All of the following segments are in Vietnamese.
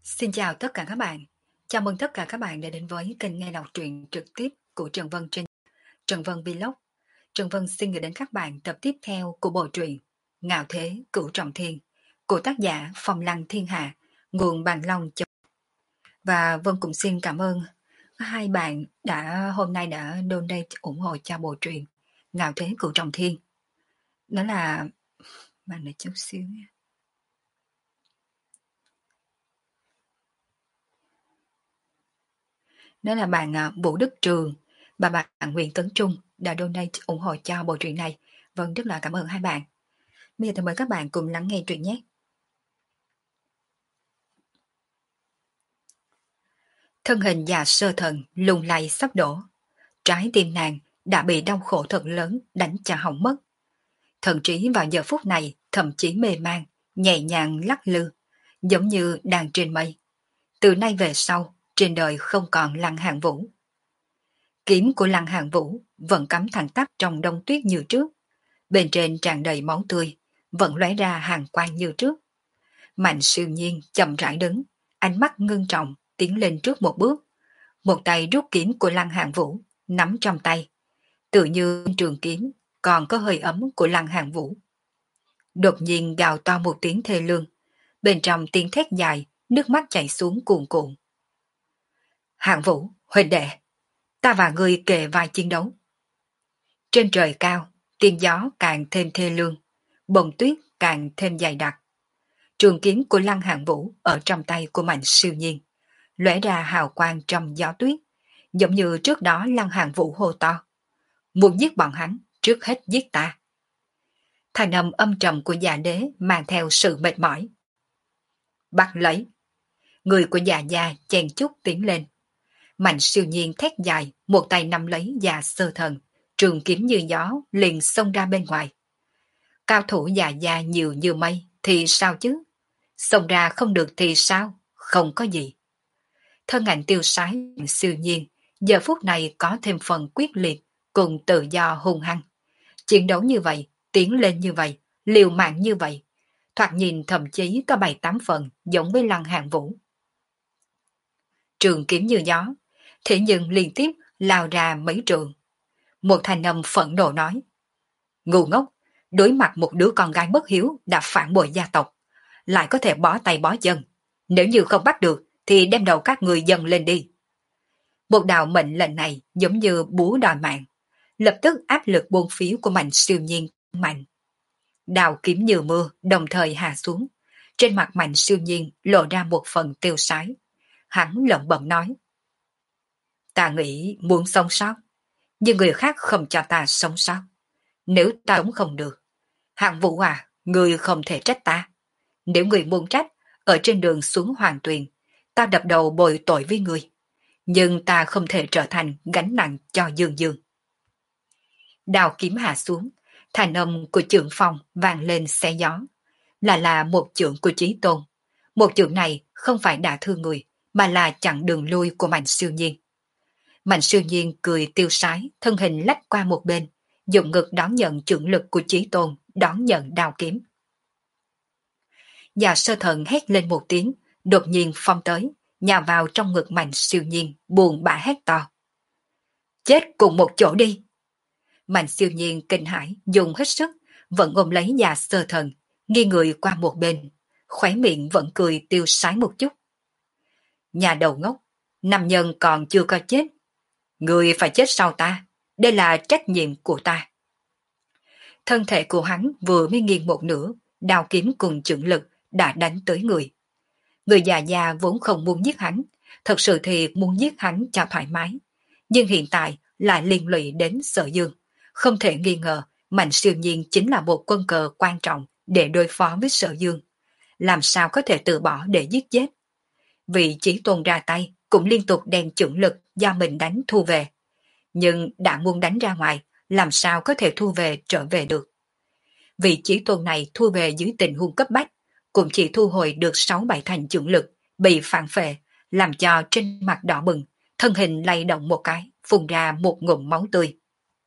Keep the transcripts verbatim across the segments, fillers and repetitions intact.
Xin chào tất cả các bạn. Chào mừng tất cả các bạn đã đến với kênh nghe đọc truyện trực tiếp của Trần Vân trên Trần Vân Vlog. Trần Vân xin gửi đến các bạn tập tiếp theo của bộ truyện Ngạo Thế Cửu Trọng Thiên của tác giả Phong Lăng Thiên Hạ, nguồn Bàn Long. Và Vân cũng xin cảm ơn hai bạn đã hôm nay đã donate ủng hộ cho bộ truyện Ngạo Thế Cửu Trọng Thiên. Đó là bạn này chút xíu nha. Đó là bạn à, Vũ Đức Trường và bạn Nguyễn Tấn Trung đã donate ủng hộ cho bộ truyện này. Vâng, rất là cảm ơn hai bạn. Bây giờ thì mời các bạn cùng lắng nghe truyện nhé. Thân hình già sơ thần lung lay sắp đổ. Trái tim nàng đã bị đau khổ thật lớn đánh cho hỏng mất. Thần trí vào giờ phút này thậm chí mê man, nhẹ nhàng lắc lư, giống như đang trên mây. Từ nay về sau, trên đời không còn Lăng Hàn Vũ. Kiếm của Lăng Hàn Vũ vẫn cắm thẳng tắp trong đông tuyết như trước. Bên trên tràn đầy máu tươi, vẫn lóe ra hàng quang như trước. Mạnh Siêu Nhiên chậm rãi đứng, ánh mắt ngưng trọng, tiến lên trước một bước. Một tay rút kiếm của Lăng Hàn Vũ, nắm trong tay. Tự như trường kiếm, còn có hơi ấm của Lăng Hàn Vũ. Đột nhiên gào to một tiếng thê lương. Bên trong tiếng thét dài, nước mắt chảy xuống cuồn cuộn. Hàn Vũ, huynh đệ, ta và ngươi kề vai chiến đấu. Trên trời cao, tiếng gió càng thêm thê lương, bông tuyết càng thêm dày đặc. Trường kiếm của Lăng Hàn Vũ ở trong tay của Mạnh Siêu Nhiên, lóe ra hào quang trong gió tuyết, giống như trước đó Lăng Hàn Vũ hô to. Muốn giết bọn hắn, trước hết giết ta. Thành âm âm trầm của già đế mang theo sự mệt mỏi. Bắt lấy. Người của già già chen chúc tiến lên. Mạnh Siêu Nhiên thét dài, một tay nắm lấy già sơ thần, trường kiếm như gió liền xông ra bên ngoài. Cao thủ già già nhiều như mây thì sao chứ? Xông ra không được thì sao? Không có gì. Thân ảnh tiêu sái Siêu Nhiên giờ phút này có thêm phần quyết liệt cùng tự do hung hăng. Chiến đấu như vậy, tiến lên như vậy, liều mạng như vậy, thoạt nhìn thậm chí có bảy tám phần giống với Lăng Hàn Vũ. Trường kiếm như gió, thế nhưng liên tiếp lao ra mấy trường. Một thanh âm phẫn nộ nói. Ngu ngốc, đối mặt một đứa con gái bất hiếu đã phản bội gia tộc, lại có thể bó tay bó chân. Nếu như không bắt được, thì đem đầu các người dâng lên đi. Một đạo mệnh lệnh này giống như búa đòi mạng, lập tức áp lực buôn phiếu của Mạnh Siêu Nhiên mạnh. Đào kiếm như mưa đồng thời hạ xuống, trên mặt Mạnh Siêu Nhiên lộ ra một phần tiêu sái. Hắn lẩm bẩm nói. Ta nghĩ muốn sống sót, nhưng người khác không cho ta sống sót. Nếu ta sống không được, Hạng Vũ à, người không thể trách ta. Nếu người muốn trách, ở trên đường xuống Hoàng Tuyền, ta đập đầu bồi tội với người. Nhưng ta không thể trở thành gánh nặng cho Dương Dương. Đào kiếm hạ xuống, thành âm của Trượng Phong vang lên xé gió. Là là một chưởng của Chí Tôn. Một chưởng này không phải đả thương người, mà là chặn đường lui của Mạnh Siêu Nhiên. Mạnh Siêu Nhiên cười tiêu sái, thân hình lách qua một bên, dùng ngực đón nhận chưởng lực của Chí Tôn, đón nhận đao kiếm. Già sơ thần hét lên một tiếng, đột nhiên phong tới, nhào vào trong ngực Mạnh Siêu Nhiên, buồn bã hét to. Chết cùng một chỗ đi! Mạnh Siêu Nhiên kinh hãi, dùng hết sức, vẫn ôm lấy già sơ thần, nghiêng người qua một bên, khóe miệng vẫn cười tiêu sái một chút. Nhà đầu ngốc, nam nhân còn chưa có chết. Người phải chết sau ta, đây là trách nhiệm của ta. Thân thể của hắn vừa mới nghiêng một nửa, đao kiếm cùng chưởng lực đã đánh tới người. Người già già vốn không muốn giết hắn, thật sự thì muốn giết hắn cho thoải mái. Nhưng hiện tại lại liên lụy đến Sở Dương. Không thể nghi ngờ, Mạnh Siêu Nhiên chính là một quân cờ quan trọng để đối phó với Sở Dương. Làm sao có thể từ bỏ để giết chết? Vị Chí Tôn ra tay cũng liên tục đem chưởng lực do mình đánh thu về. Nhưng đã muốn đánh ra ngoài, làm sao có thể thu về trở về được? Vị Chí Tôn này thu về dưới tình huống cấp bách, cũng chỉ thu hồi được sáu bảy thành chưởng lực, bị phản phệ, làm cho trên mặt đỏ bừng, thân hình lay động một cái, phun ra một ngụm máu tươi.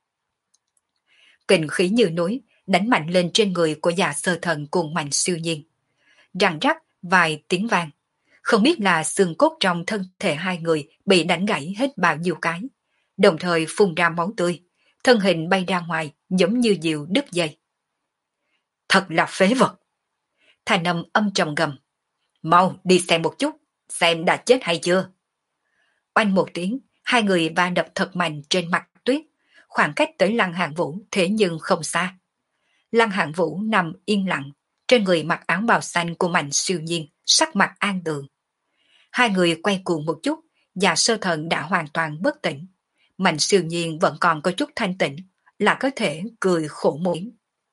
Kình khí như núi, đánh mạnh lên trên người của già sơ thần cùng Mạnh Siêu Nhiên. Răng rắc vài tiếng vang, Không biết là xương cốt trong thân thể hai người bị đánh gãy hết bao nhiêu cái, đồng thời phun ra máu tươi, thân hình bay ra ngoài giống như diều đứt dây. Thật là phế vật. Thanh âm âm trầm gầm. Mau đi xem một chút, xem đã chết hay chưa. Oanh một tiếng, hai người va đập thật mạnh trên mặt tuyết, khoảng cách tới Lăng Hàn Vũ thế nhưng không xa. Lăng Hàn Vũ nằm yên lặng, trên người mặc áo bào xanh của Mạnh Siêu Nhiên, sắc mặt an tường. Hai người quay cuồng một chút, và Sơ Thần đã hoàn toàn bất tỉnh. Mạnh Siêu Nhiên vẫn còn có chút thanh tĩnh, là có thể cười khổ mũi.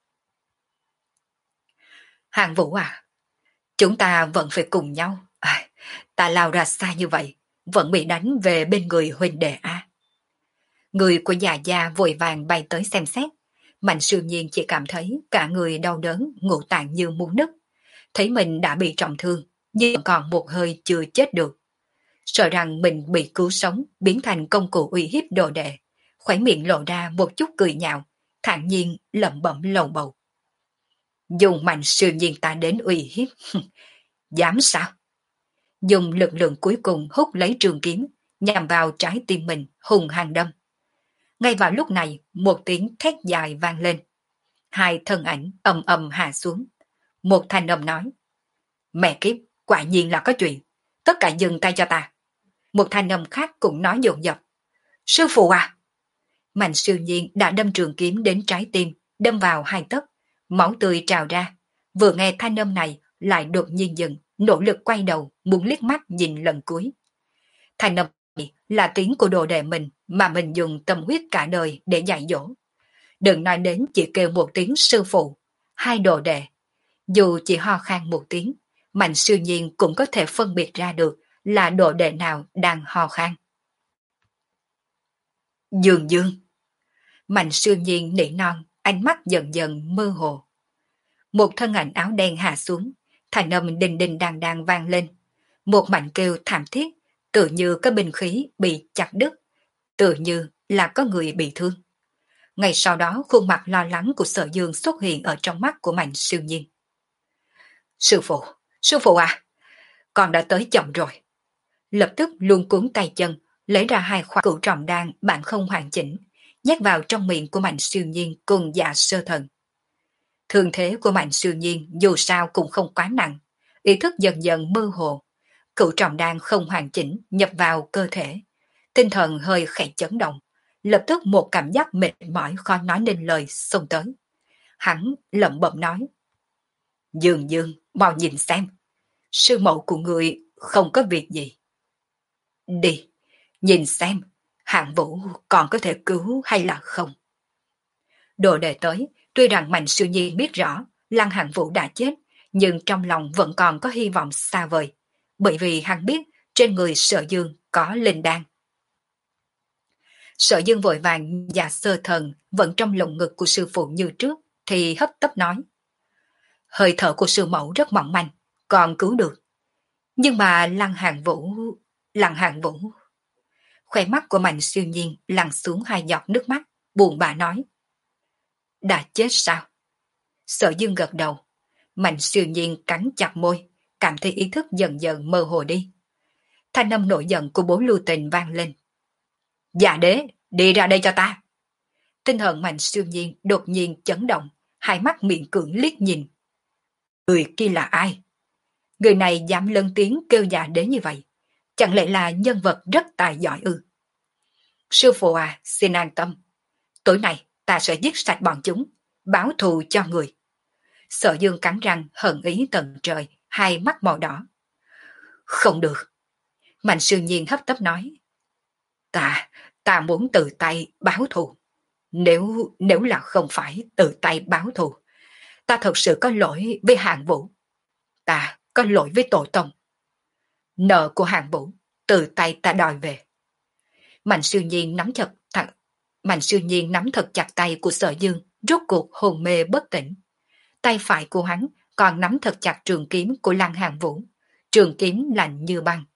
Hàn Vũ à, chúng ta vẫn phải cùng nhau. À, ta lao ra xa như vậy, vẫn bị đánh về bên người huynh đệ a. Người của già gia vội vàng bay tới xem xét. Mạnh Siêu Nhiên chỉ cảm thấy cả người đau đớn, ngũ tạng như muốn nứt. Thấy mình đã bị trọng thương, nhưng còn một hơi chưa chết được. Sợ rằng mình bị cứu sống, biến thành công cụ uy hiếp đồ đệ. Khóe miệng lộ ra một chút cười nhạo, thản nhiên lẩm bẩm lầu bầu. Dùng Mạnh Siêu Nhiên ta đến uy hiếp. Dám sao? Dùng lực lượng cuối cùng hút lấy trường kiếm, nhằm vào trái tim mình, hùng hăng đâm. Ngay vào lúc này, một tiếng thét dài vang lên. Hai thân ảnh ầm ầm hạ xuống. Một thanh âm nói. Mẹ kiếp, quả nhiên là có chuyện. Tất cả dừng tay cho ta. Một thanh âm khác cũng nói dồn dập. Sư phụ à! Mạnh Siêu Nhiên đã đâm trường kiếm đến trái tim, đâm vào hai tấc. Máu tươi trào ra. Vừa nghe thanh âm này, lại đột nhiên dừng, nỗ lực quay đầu, muốn liếc mắt nhìn lần cuối. Thanh âm này là tiếng của đồ đệ mình mà mình dùng tâm huyết cả đời để dạy dỗ. Đừng nói đến chỉ kêu một tiếng sư phụ, hai đồ đệ. Dù chỉ ho khan một tiếng, Mạnh Siêu Nhiên cũng có thể phân biệt ra được là đồ đệ nào đang ho khan. Dương Dương. Mạnh Siêu Nhiên nỉ non, ánh mắt dần dần mơ hồ. Một thân ảnh áo đen hạ xuống, thanh âm đình đình đàng đàng vang lên. Một mảnh kêu thảm thiết, tự như có binh khí bị chặt đứt, tự như là có người bị thương. Ngay sau đó khuôn mặt lo lắng của Sở Dương xuất hiện ở trong mắt của Mạnh Siêu Nhiên. Sư phụ, sư phụ à, con đã tới chậm rồi. Lập tức luống cuốn tay chân, lấy ra hai khoả cửu trọng đan bản không hoàn chỉnh, nhét vào trong miệng của Mạnh Siêu Nhiên cùng Dạ Sơ Thần. Thương thế của Mạnh Siêu Nhiên dù sao cũng không quá nặng, ý thức dần dần mơ hồ. Cửu trọng đan không hoàn chỉnh nhập vào cơ thể, tinh thần hơi khẽ chấn động, lập tức một cảm giác mệt mỏi khó nói nên lời xông tới. Hắn lẩm bẩm nói. Dương Dương, mau nhìn xem, sư mẫu của người không có việc gì. Đi, nhìn xem, Hạng Vũ còn có thể cứu hay là không. Đồ đệ tới, tuy rằng Mạnh Siêu Nhiên biết rõ Lăng Hạng Vũ đã chết, nhưng trong lòng vẫn còn có hy vọng xa vời, bởi vì hắn biết trên người Sở Dương có linh đan. Sở Dương vội vàng và Sơ Thần vẫn trong lồng ngực của sư phụ như trước, thì hấp tấp nói. Hơi thở của sư mẫu rất mỏng manh, còn cứu được. Nhưng mà Lăng Hạng Vũ... Lăng Hạng Vũ... Khóe mắt của Mạnh Siêu Nhiên lăn xuống hai giọt nước mắt, buồn bã nói. Đã chết sao? Sở Dương gật đầu. Mạnh Siêu Nhiên cắn chặt môi, cảm thấy ý thức dần dần mơ hồ đi. Thanh âm nổi giận của Bố Lưu Tình vang lên. Dạ đế, đi ra đây cho ta. Tinh thần Mạnh Siêu Nhiên đột nhiên chấn động, hai mắt miệng cưỡng liếc nhìn. Người kia là ai? Người này dám lớn tiếng kêu dạ đế như vậy, chẳng lẽ là nhân vật rất tài giỏi ư? Sư phụ à, xin an tâm. Tối nay ta sẽ giết sạch bọn chúng, báo thù cho người. Sở Dương cắn răng hận ý tận trời, hai mắt màu đỏ. Không được. Mạnh Siêu Nhiên hấp tấp nói. Ta, ta muốn tự tay báo thù. Nếu, nếu là không phải tự tay báo thù, ta thật sự có lỗi với Hạng Vũ. Ta có lỗi với tổ tông. Nợ của Hạng Vũ, tự tay ta đòi về. Mạnh Siêu Nhiên nắm chặt thật, Mạnh Siêu Nhiên nắm thật chặt tay của Sở Dương, rốt cuộc hồn mê bất tỉnh. Tay phải của hắn còn nắm thật chặt trường kiếm của Lăng Hàn Vũ, trường kiếm lạnh như băng.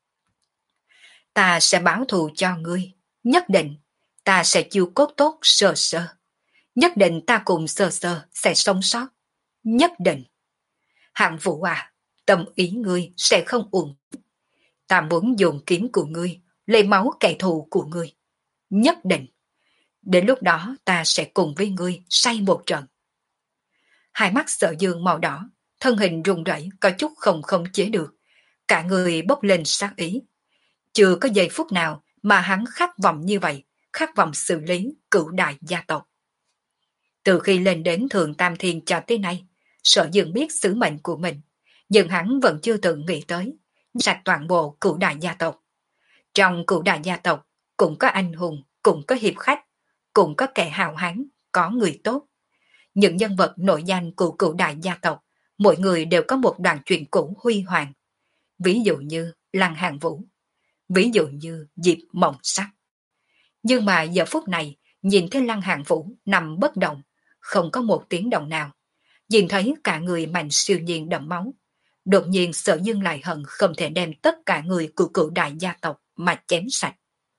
Ta sẽ báo thù cho ngươi, nhất định, ta sẽ chiêu cốt tốt Sơ Sơ. Nhất định ta cùng Sơ Sơ sẽ sống sót, nhất định. Hạng Vũ à, tâm ý ngươi sẽ không uổng. Ta muốn dùng kiếm của ngươi, lấy máu kẻ thù của ngươi. Nhất định. Đến lúc đó ta sẽ cùng với ngươi say một trận. Hai mắt Sở Dương màu đỏ, thân hình run rẩy có chút không khống chế được. Cả người bốc lên sát ý. Chưa có giây phút nào mà hắn khát vọng như vậy, khát vọng xử lý cửu đại gia tộc. Từ khi lên đến Thượng Tam Thiên cho tới nay, Sở Dương biết sứ mệnh của mình, nhưng hắn vẫn chưa từng nghĩ tới sạch toàn bộ cửu đại gia tộc. Trong cửu đại gia tộc cũng có anh hùng, cũng có hiệp khách, cũng có kẻ hào hán, có người tốt. Những nhân vật nổi danh của cửu đại gia tộc, mỗi người đều có một đoạn truyện cũ huy hoàng. Ví dụ như Lăng Hàn Vũ, ví dụ như Diệp Mộng Sắc. Nhưng mà giờ phút này, nhìn thấy Lăng Hàn Vũ nằm bất động, không có một tiếng động nào. Nhìn thấy cả người Mạnh Siêu Nhiên đẫm máu. Đột nhiên Sở Dương lại hận không thể đem tất cả người của cửu đại gia tộc mà chém sạch.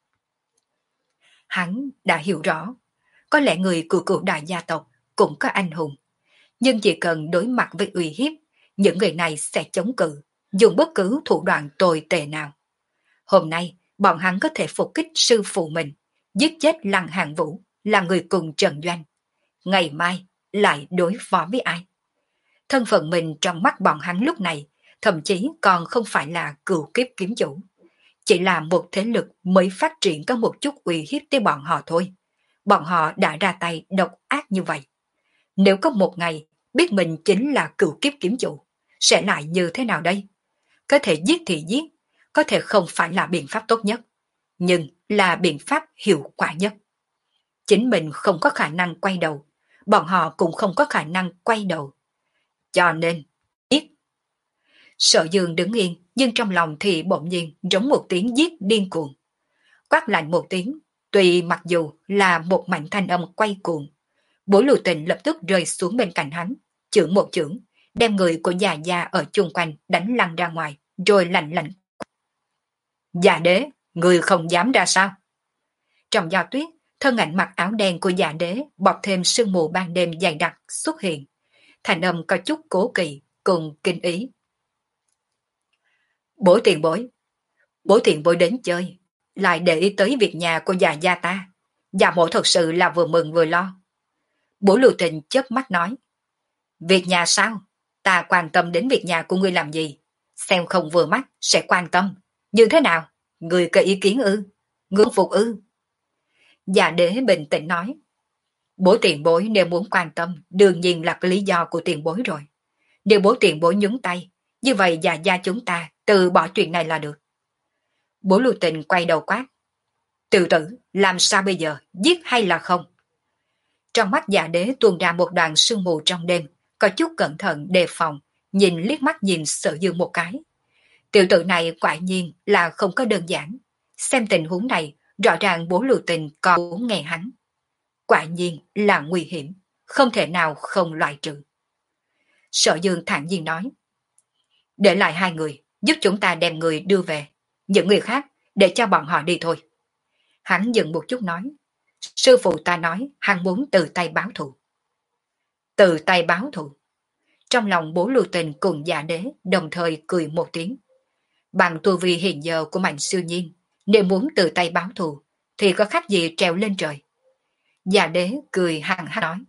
Hắn đã hiểu rõ, có lẽ người của cửu đại gia tộc cũng có anh hùng. Nhưng chỉ cần đối mặt với uy hiếp, những người này sẽ chống cự, dùng bất cứ thủ đoạn tồi tệ nào. Hôm nay, bọn hắn có thể phục kích sư phụ mình, giết chết Lăng Hàn Vũ là người cùng Trần Doanh. Ngày mai, lại đối phó với ai? Thân phận mình trong mắt bọn hắn lúc này, thậm chí còn không phải là cửu kiếp kiếm chủ. Chỉ là một thế lực mới phát triển có một chút uy hiếp tới bọn họ thôi. Bọn họ đã ra tay độc ác như vậy. Nếu có một ngày biết mình chính là cửu kiếp kiếm chủ, sẽ lại như thế nào đây? Có thể giết thì giết, có thể không phải là biện pháp tốt nhất, nhưng là biện pháp hiệu quả nhất. Chính mình không có khả năng quay đầu, bọn họ cũng không có khả năng quay đầu. Cho nên, giết. Sở Dương đứng yên, nhưng trong lòng thì bỗng nhiên giống một tiếng giết điên cuồng. Quát lạnh một tiếng, tuy mặc dù là một mảnh thanh âm quay cuồng, Bố Lưu Tình lập tức rơi xuống bên cạnh hắn, chưởng một chưởng, đem người của già gia ở chung quanh đánh lăn ra ngoài, rồi lạnh lạnh. Già đế, người không dám ra sao? Trong gió tuyết, thân ảnh mặc áo đen của già đế bọc thêm sương mù ban đêm dày đặc xuất hiện. Thành âm có chút cố kỵ cùng kinh ý. Bố tiền bối, bố tiền bối đến chơi, lại để ý tới việc nhà của già gia ta. Già mộ thật sự là vừa mừng vừa lo. Bố Lưu Tình chớp mắt nói. Việc nhà sao? Ta quan tâm đến việc nhà của ngươi làm gì? Xem không vừa mắt sẽ quan tâm. Như thế nào? Ngươi có ý kiến ư? Ngươi phục ư? Già đế bình tĩnh nói. Bố tiền bối nếu muốn quan tâm, đương nhiên là cái lý do của tiền bối rồi. Nếu bố tiền bối nhúng tay, như vậy già gia chúng ta từ bỏ chuyện này là được. Bố Lưu Tình quay đầu quát. Tự tử, làm sao bây giờ, giết hay là không? Trong mắt già đế tuôn ra một đoàn sương mù trong đêm, có chút cẩn thận đề phòng, nhìn liếc mắt nhìn Sở Dương một cái. Tiểu tử này quả nhiên là không có đơn giản. Xem tình huống này, rõ ràng bố Lưu Tình còn muốn nghe hắn. Quả nhiên là nguy hiểm, không thể nào không loại trừ. Sở Dương thản nhiên nói. Để lại hai người, giúp chúng ta đem người đưa về. Những người khác, để cho bọn họ đi thôi. Hắn dừng một chút nói. Sư phụ ta nói hắn muốn từ tay báo thù. Từ tay báo thù. Trong lòng bố Lưu Tình cùng già đế đồng thời cười một tiếng. Bằng tu vi hiện giờ của Mạnh Siêu Nhiên, nếu muốn từ tay báo thù, thì có khác gì trèo lên trời. Già đế cười hằng hắc nói.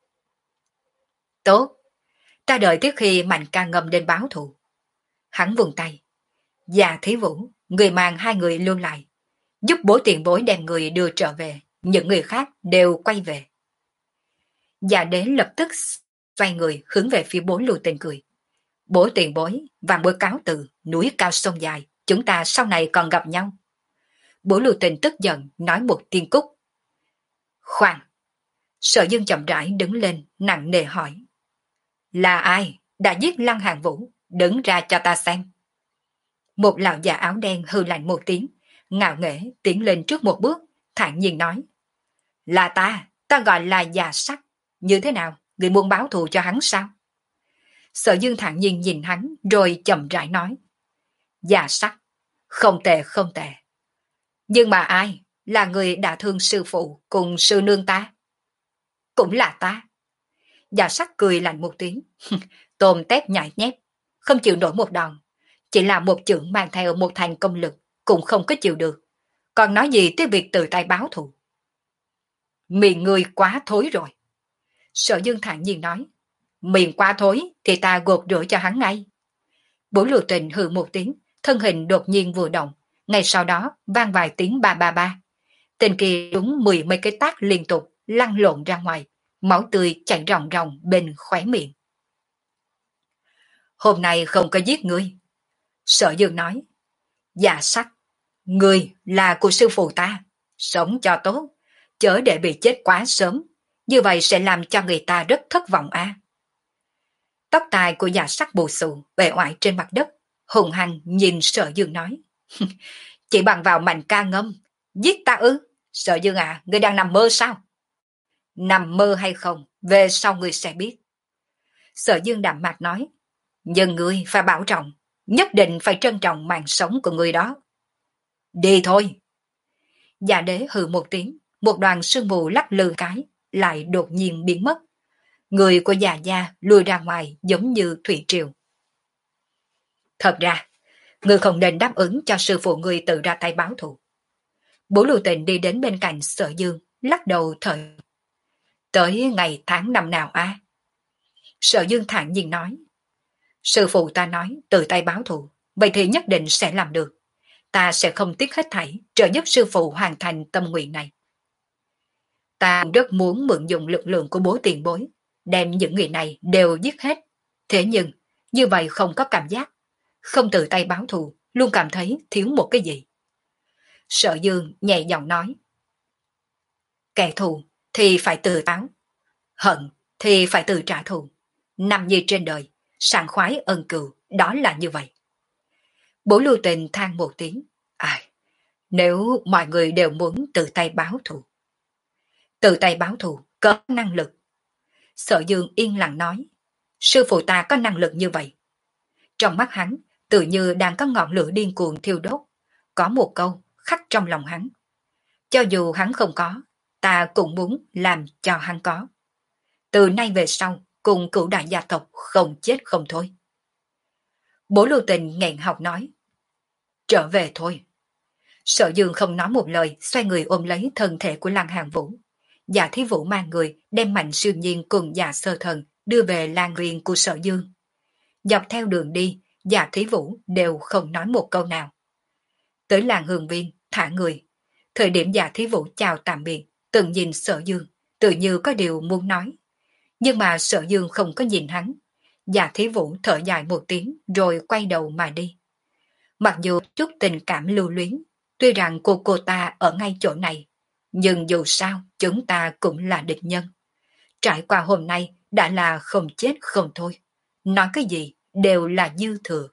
Tốt, ta đợi tới khi Mạnh ca ngầm đến báo thù. Hắn vùng tay. Già Thí Vũ, người mang hai người lưu lại, giúp bố tiền bối đem người đưa trở về, những người khác đều quay về. Già đế lập tức xoay người hướng về phía bố Lưu Tình cười. Bố tiền bối, vàng bối cáo từ, núi cao sông dài, chúng ta sau này còn gặp nhau. Bố Lưu Tình tức giận nói một tiếng cúc. Khoan! Sở Dương chậm rãi đứng lên, nặng nề hỏi. Là ai đã giết Lăng Hàn Vũ? Đứng ra cho ta xem. Một lão già áo đen hư lạnh một tiếng, ngạo nghễ tiến lên trước một bước, thản nhiên nói. Là ta, ta gọi là già sắc. Như thế nào, người muốn báo thù cho hắn sao? Sở Dương thản nhiên nhìn hắn, rồi chậm rãi nói. Già sắc, không tệ không tệ. Nhưng mà ai là người đã thương sư phụ cùng sư nương ta? Cũng là ta. Già sắc cười lạnh một tiếng. Tôm tép nhại nhép. không chịu nổi một đòn. Chỉ là một chưởng mang theo một thành công lực, cũng không có chịu được. Còn nói gì tới việc tự tay báo thù? Miệng ngươi quá thối rồi. Sở Dương thản nhiên nói. Miệng quá thối thì ta gột rửa cho hắn ngay. Bố Lưu Tình hừ một tiếng, thân hình đột nhiên vừa động. Ngay sau đó vang vài tiếng ba ba ba. Tên kia đúng mười mấy cái tác liên tục lăn lộn ra ngoài, máu tươi chảy ròng ròng bên khóe miệng. Hôm nay không có giết ngươi. Sở Dương nói. Dạ sách, ngươi là của sư phụ ta, sống cho tốt, chớ để bị chết quá sớm, như vậy sẽ làm cho người ta rất thất vọng a. À. Tóc tai của dạ sắc bù xù, bề oải trên mặt đất, hùng hăng nhìn Sở Dương nói. Chỉ bằng vào mạnh ca ngâm, giết ta ư? Sở Dương à, ngươi đang nằm mơ sao? Nằm mơ hay không, về sau ngươi sẽ biết. Sở Dương đạm mạc nói. Nhưng ngươi phải bảo trọng, nhất định phải trân trọng mạng sống của ngươi đó. Đi thôi. Dạ đế hừ một tiếng, một đoàn sương mù lắc lư cái, lại đột nhiên biến mất. Người của già gia lùi ra ngoài giống như thủy triều. Thật ra, ngươi không nên đáp ứng cho sư phụ ngươi tự ra tay báo thù. Bố Lưu Tình đi đến bên cạnh Sở Dương, lắc đầu thở. Tới ngày tháng năm nào a? À? Sở Dương thản nhiên nói. Sư phụ ta nói tự tay báo thù, vậy thì nhất định sẽ làm được. Ta sẽ không tiếc hết thảy trợ giúp sư phụ hoàn thành tâm nguyện này. Ta rất muốn mượn dùng lực lượng của bố tiền bối, đem những người này đều giết hết. Thế nhưng, như vậy không có cảm giác. Không tự tay báo thù, luôn cảm thấy thiếu một cái gì. Sở Dương nhẹ giọng nói. Kẻ thù thì phải tự báo, hận thì phải tự trả thù. Nằm như trên đời, sảng khoái ân cừu, đó là như vậy. Bố Lưu Tình than một tiếng. Ai, nếu mọi người đều muốn tự tay báo thù. Tự tay báo thù, có năng lực. Sở Dương yên lặng nói. Sư phụ ta có năng lực như vậy. Trong mắt hắn, tự như đang có ngọn lửa điên cuồng thiêu đốt. Có một câu khắc trong lòng hắn. Cho dù hắn không có, ta cũng muốn làm cho hắn có. Từ nay về sau, cùng cửu đại gia tộc không chết không thôi. Bố Lưu Tình nghẹn học nói. Trở về thôi. Sở Dương không nói một lời, xoay người ôm lấy thân thể của Lăng Hàng Vũ. Dạ Thí Vũ mang người đem Mạnh Siêu Nhiên cùng Dạ Sơ Thần đưa về làng riêng của Sở Dương. Dọc theo đường đi, Dạ Thí Vũ đều không nói một câu nào. Tới làng Hương Viên, thả người. Thời điểm Dạ Thí Vũ chào tạm biệt, từng nhìn Sở Dương, tự như có điều muốn nói. Nhưng mà Sở Dương không có nhìn hắn. Dạ Thí Vũ thở dài một tiếng rồi quay đầu mà đi. Mặc dù chút tình cảm lưu luyến, tuy rằng cô cô ta ở ngay chỗ này, nhưng dù sao chúng ta cũng là địch nhân. Trải qua hôm nay đã là không chết không thôi. Nói cái gì đều là dư thừa.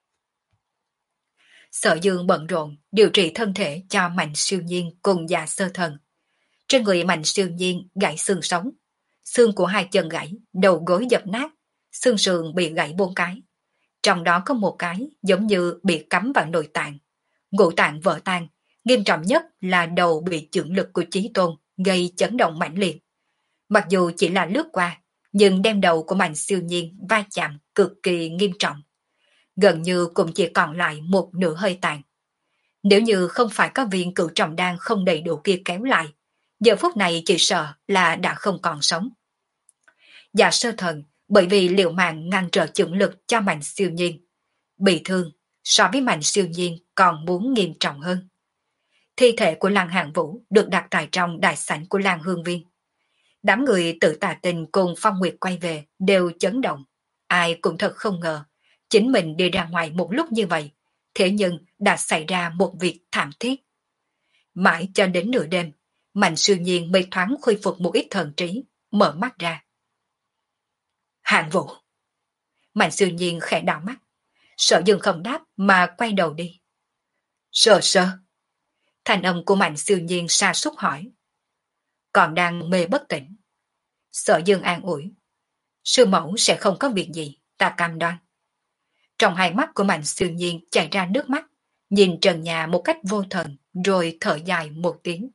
Sở Dương bận rộn điều trị thân thể cho Mạnh Siêu Nhiên cùng Dạ Sơ Thần. Trên người Mạnh Siêu Nhiên gãy xương sống. Xương của hai chân gãy, đầu gối dập nát, xương sườn bị gãy bốn cái. Trong đó có một cái giống như bị cắm vào nội tạng. Ngũ tạng vỡ tan, nghiêm trọng nhất là đầu bị chưởng lực của Chí Tôn gây chấn động mãnh liệt. Mặc dù chỉ là lướt qua, nhưng đem đầu của Mạnh Siêu Nhiên va chạm cực kỳ nghiêm trọng. Gần như cũng chỉ còn lại một nửa hơi tàn. Nếu như không phải có viên cửu trọng đan không đầy đủ kia kéo lại, giờ phút này chỉ sợ là đã không còn sống. Dạ Sơ Thần bởi vì liều mạng ngăn trở chưởng lực cho Mạnh Siêu Nhiên, bị thương so với Mạnh Siêu Nhiên còn muốn nghiêm trọng hơn. Thi thể của Lăng Hạng Vũ được đặt tại trong đại sảnh của Lăng Hương Viên. Đám người tự Tà Tình cùng Phong Nguyệt quay về đều chấn động. Ai cũng thật không ngờ, chính mình đi ra ngoài một lúc như vậy, thế nhưng đã xảy ra một việc thảm thiết. Mãi cho đến nửa đêm, Mạnh Siêu Nhiên mới thoáng khôi phục một ít thần trí, mở mắt ra. Hạng Vũ. Mạnh Siêu Nhiên khẽ đảo mắt. Sở Dương không đáp mà quay đầu đi. Sơ sơ. Thành âm của Mạnh Siêu Nhiên sa sút hỏi. Còn đang mê bất tỉnh. Sở Dương an ủi. Sư mẫu sẽ không có việc gì, ta cam đoan. Trong hai mắt của Mạnh Siêu Nhiên chảy ra nước mắt, nhìn trần nhà một cách vô thần, rồi thở dài một tiếng.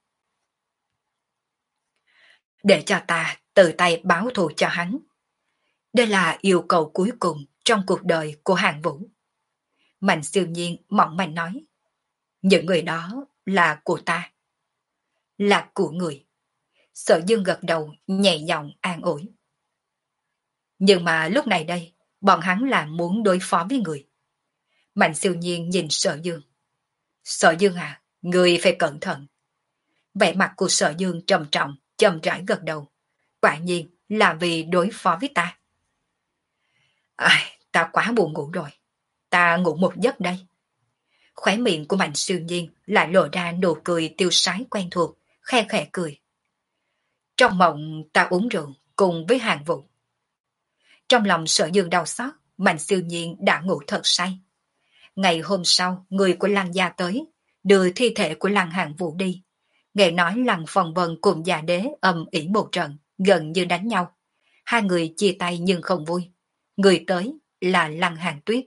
Để cho ta tự tay báo thù cho hắn. Đây là yêu cầu cuối cùng trong cuộc đời của Hàng Vũ. Mạnh Siêu Nhiên mỏng manh nói, những người đó là của ta. Là của người. Sở Dương gật đầu nhẹ giọng an ủi. Nhưng mà lúc này đây, bọn hắn là muốn đối phó với người. Mạnh Siêu Nhiên nhìn Sở Dương. Sở Dương à, người phải cẩn thận. Vẻ mặt của Sở Dương trầm trọng, chậm rãi gật đầu. Quả nhiên là vì đối phó với ta. Ai, ta quá buồn ngủ rồi. Ta ngủ một giấc đây. Khóe miệng của Mạnh Siêu Nhiên lại lộ ra nụ cười tiêu sái quen thuộc, khe khẽ cười. Trong mộng ta uống rượu cùng với Hàng Vũ. Trong lòng Sở Dương đau xót, Mạnh Siêu Nhiên đã ngủ thật say. Ngày hôm sau, người của Lăng gia tới, đưa thi thể của Lăng Hàng Vũ đi. Nghe nói Lăng Phong Vân cùng già đế ầm ĩ một trận, gần như đánh nhau. Hai người chia tay nhưng không vui. Người tới là Lăng Hàn Tuyết.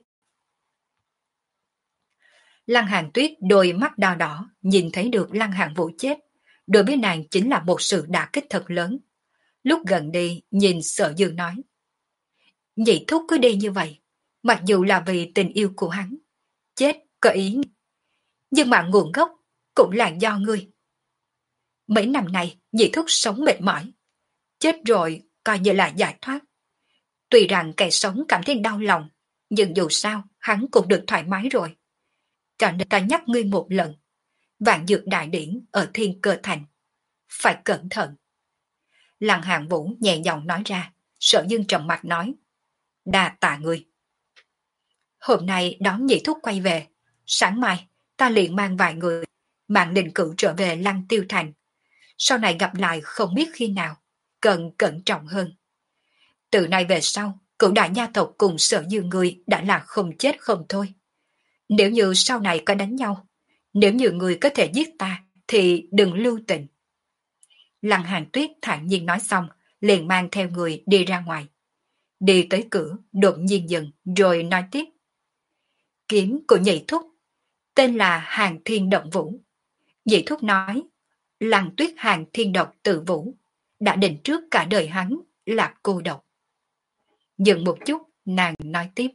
Lăng Hàn Tuyết đôi mắt đỏ đỏ, nhìn thấy được Lăng Hàn Vũ chết. Đối với nàng chính là một sự đả kích thật lớn. Lúc gần đi, nhìn Sở Dương nói. Nhị thúc cứ đi như vậy, mặc dù là vì tình yêu của hắn. Chết có ý, nhưng mà nguồn gốc cũng là do ngươi. Mấy năm nay, nhị thúc sống mệt mỏi. Chết rồi, coi như là giải thoát. Tuy rằng kẻ sống cảm thấy đau lòng, nhưng dù sao, hắn cũng được thoải mái rồi. Cho nên ta nhắc ngươi một lần. Vạn dược đại điển ở Thiên Cơ Thành. Phải cẩn thận. Lăng Hàn Vũ nhẹ giọng nói ra, Sở Dương trầm mặt nói. Đa tạ ngươi. Hôm nay đón nhị thúc quay về. Sáng mai, ta liền mang vài người, mang định cử trở về Lăng Tiêu Thành. Sau này gặp lại không biết khi nào, cần cẩn trọng hơn. Từ nay về sau, cửu đại nha tộc cùng Sở Dương người đã là không chết không thôi. Nếu như sau này có đánh nhau, nếu như người có thể giết ta, thì đừng lưu tình. Lăng Hàn Tuyết thản nhiên nói xong, liền mang theo người đi ra ngoài. Đi tới cửa, đột nhiên dừng, rồi nói tiếp. Kiếm của nhị thúc, tên là Hàn Thiên Động Vũ. Nhị thúc nói, Lăng Tuyết Hàn Thiên Độc Tự Vũ, đã định trước cả đời hắn là cô độc. Dừng một chút, nàng nói tiếp.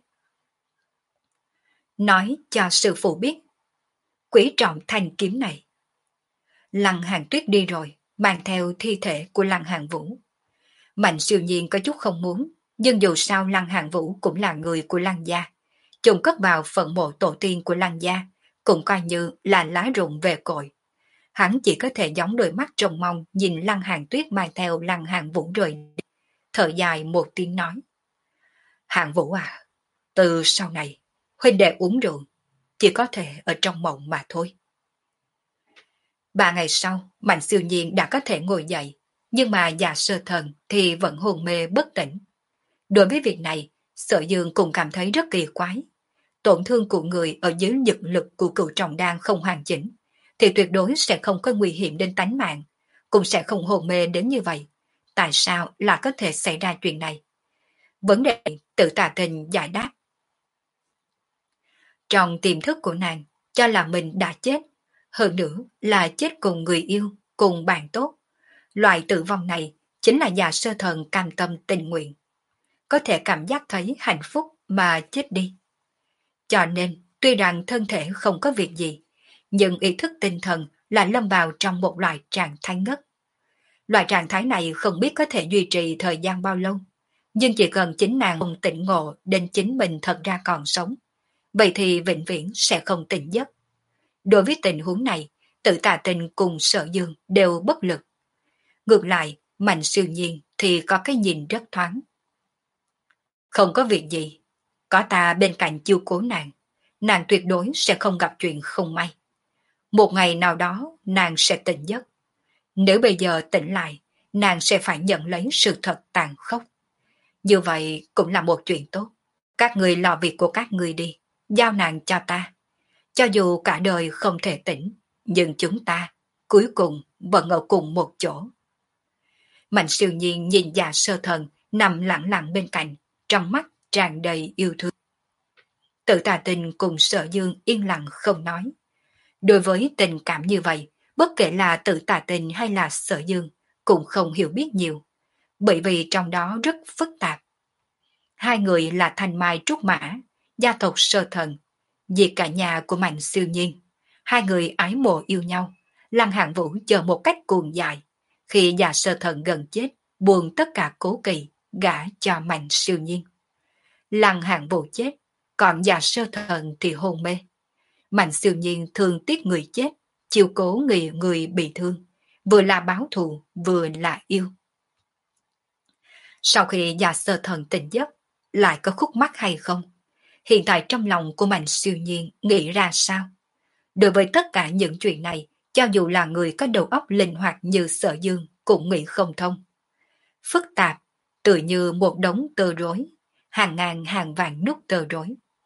Nói cho sư phụ biết, quý trọng thanh kiếm này. Lăng Hàn Tuyết đi rồi, mang theo thi thể của Lăng Hàn Vũ. Mạnh Siêu Nhiên có chút không muốn, nhưng dù sao Lăng Hàn Vũ cũng là người của Lăng gia. Chôn cất vào phần mộ tổ tiên của Lăng gia, cũng coi như là lá rụng về cội. Hắn chỉ có thể gióng đôi mắt trông mong nhìn Lăng Hàn Tuyết mang theo Lăng Hàn Vũ rời đi. Thở dài một tiếng nói. Hàn Vũ à, từ sau này, huynh đệ uống rượu, chỉ có thể ở trong mộng mà thôi. Ba ngày sau, Mạnh Siêu Nhiên đã có thể ngồi dậy, nhưng mà già sơ thần thì vẫn hồn mê bất tỉnh. Đối với việc này, Sở Dương cũng cảm thấy rất kỳ quái. Tổn thương của người ở dưới dực lực của cựu trọng đan không hoàn chỉnh, thì tuyệt đối sẽ không có nguy hiểm đến tánh mạng, cũng sẽ không hồn mê đến như vậy. Tại sao lại có thể xảy ra chuyện này? Vấn đề tự Tà Tình giải đáp. Trong tiềm thức của nàng, cho là mình đã chết, hơn nữa là chết cùng người yêu, cùng bạn tốt. Loại tử vong này chính là già sơ thần cam tâm tình nguyện. Có thể cảm giác thấy hạnh phúc mà chết đi. Cho nên, tuy rằng thân thể không có việc gì, nhưng ý thức tinh thần là lâm vào trong một loại trạng thái ngất. Loại trạng thái này không biết có thể duy trì thời gian bao lâu, nhưng chỉ cần chính nàng không tỉnh ngộ đến chính mình thật ra còn sống, vậy thì vĩnh viễn sẽ không tỉnh giấc. Đối với tình huống này, Tự Tà Tình cùng Sở Dương đều bất lực. Ngược lại, Mạnh Siêu Nhiên thì có cái nhìn rất thoáng. Không có việc gì, có ta bên cạnh chiếu cố nàng, nàng tuyệt đối sẽ không gặp chuyện không may. Một ngày nào đó nàng sẽ tỉnh giấc. Nếu bây giờ tỉnh lại, nàng sẽ phải nhận lấy sự thật tàn khốc. Như vậy cũng là một chuyện tốt. Các người lo việc của các người đi, giao nàng cho ta. Cho dù cả đời không thể tỉnh, nhưng chúng ta cuối cùng vẫn ở cùng một chỗ. Mạnh Siêu Nhiên nhìn già sơ thần nằm lặng lặng bên cạnh, trong mắt tràn đầy yêu thương. Tự Tà Tình cùng Sở Dương yên lặng không nói. Đối với tình cảm như vậy, bất kể là Tự Tà Tình hay là Sở Dương, cũng không hiểu biết nhiều, bởi vì trong đó rất phức tạp. Hai người là Thanh Mai Trúc Mã, gia tộc Sơ Thần, vì cả nhà của Mạnh Siêu Nhiên. Hai người ái mộ yêu nhau, Lăng Hạng Vũ chờ một cách cuồng dại. Khi già Sơ Thần gần chết, buông tất cả cố kỵ, gả cho Mạnh Siêu Nhiên. Lăng Hạng Vũ chết, còn già Sơ Thần thì hôn mê. Mạnh Siêu Nhiên thương tiếc người chết, chiều cố người người bị thương, vừa là báo thù, vừa là yêu. Sau khi già Sơ Thần tỉnh giấc, lại có khúc mắc hay không? Hiện tại trong lòng của Mạnh Siêu Nhiên nghĩ ra sao? Đối với tất cả những chuyện này, cho dù là người có đầu óc linh hoạt như Sở Dương cũng nghĩ không thông. Phức tạp, tự như một đống tơ rối, hàng ngàn hàng vạn nút tơ rối.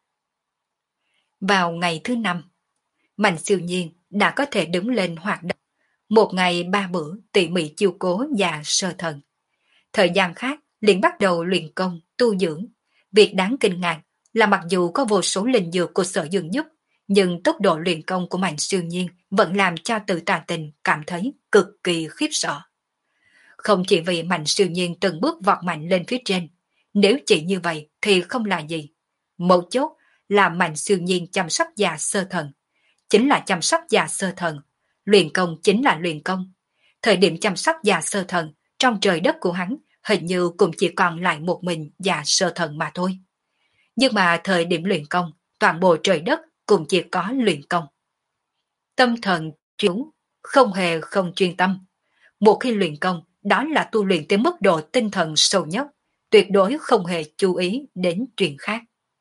Vào ngày thứ năm, Mạnh Siêu Nhiên đã có thể đứng lên hoạt động. Một ngày ba bữa tỉ mỉ chiêu cố già Sơ Thần. Thời gian khác liền bắt đầu luyện công, tu dưỡng. Việc đáng kinh ngạc là mặc dù có vô số linh dược của Sở Dương giúp, nhưng tốc độ luyện công của Mạnh Siêu Nhiên vẫn làm cho Tự Tà Tình cảm thấy cực kỳ khiếp sợ. Không chỉ vì Mạnh Siêu Nhiên từng bước vọt mạnh lên phía trên, nếu chỉ như vậy thì không là gì. Mấu chốt là Mạnh Siêu Nhiên chăm sóc già Sơ Thần, chính là chăm sóc già Sơ Thần, luyện công chính là luyện công. Thời điểm chăm sóc già Sơ Thần, trong trời đất của hắn hình như cũng chỉ còn lại một mình già Sơ Thần mà thôi. Nhưng mà thời điểm luyện công, toàn bộ trời đất cũng chỉ có luyện công. Tâm thần chuyên, không hề không chuyên tâm. Một khi luyện công, đó là tu luyện tới mức độ tinh thần sâu nhất, tuyệt đối không hề chú ý đến chuyện khác.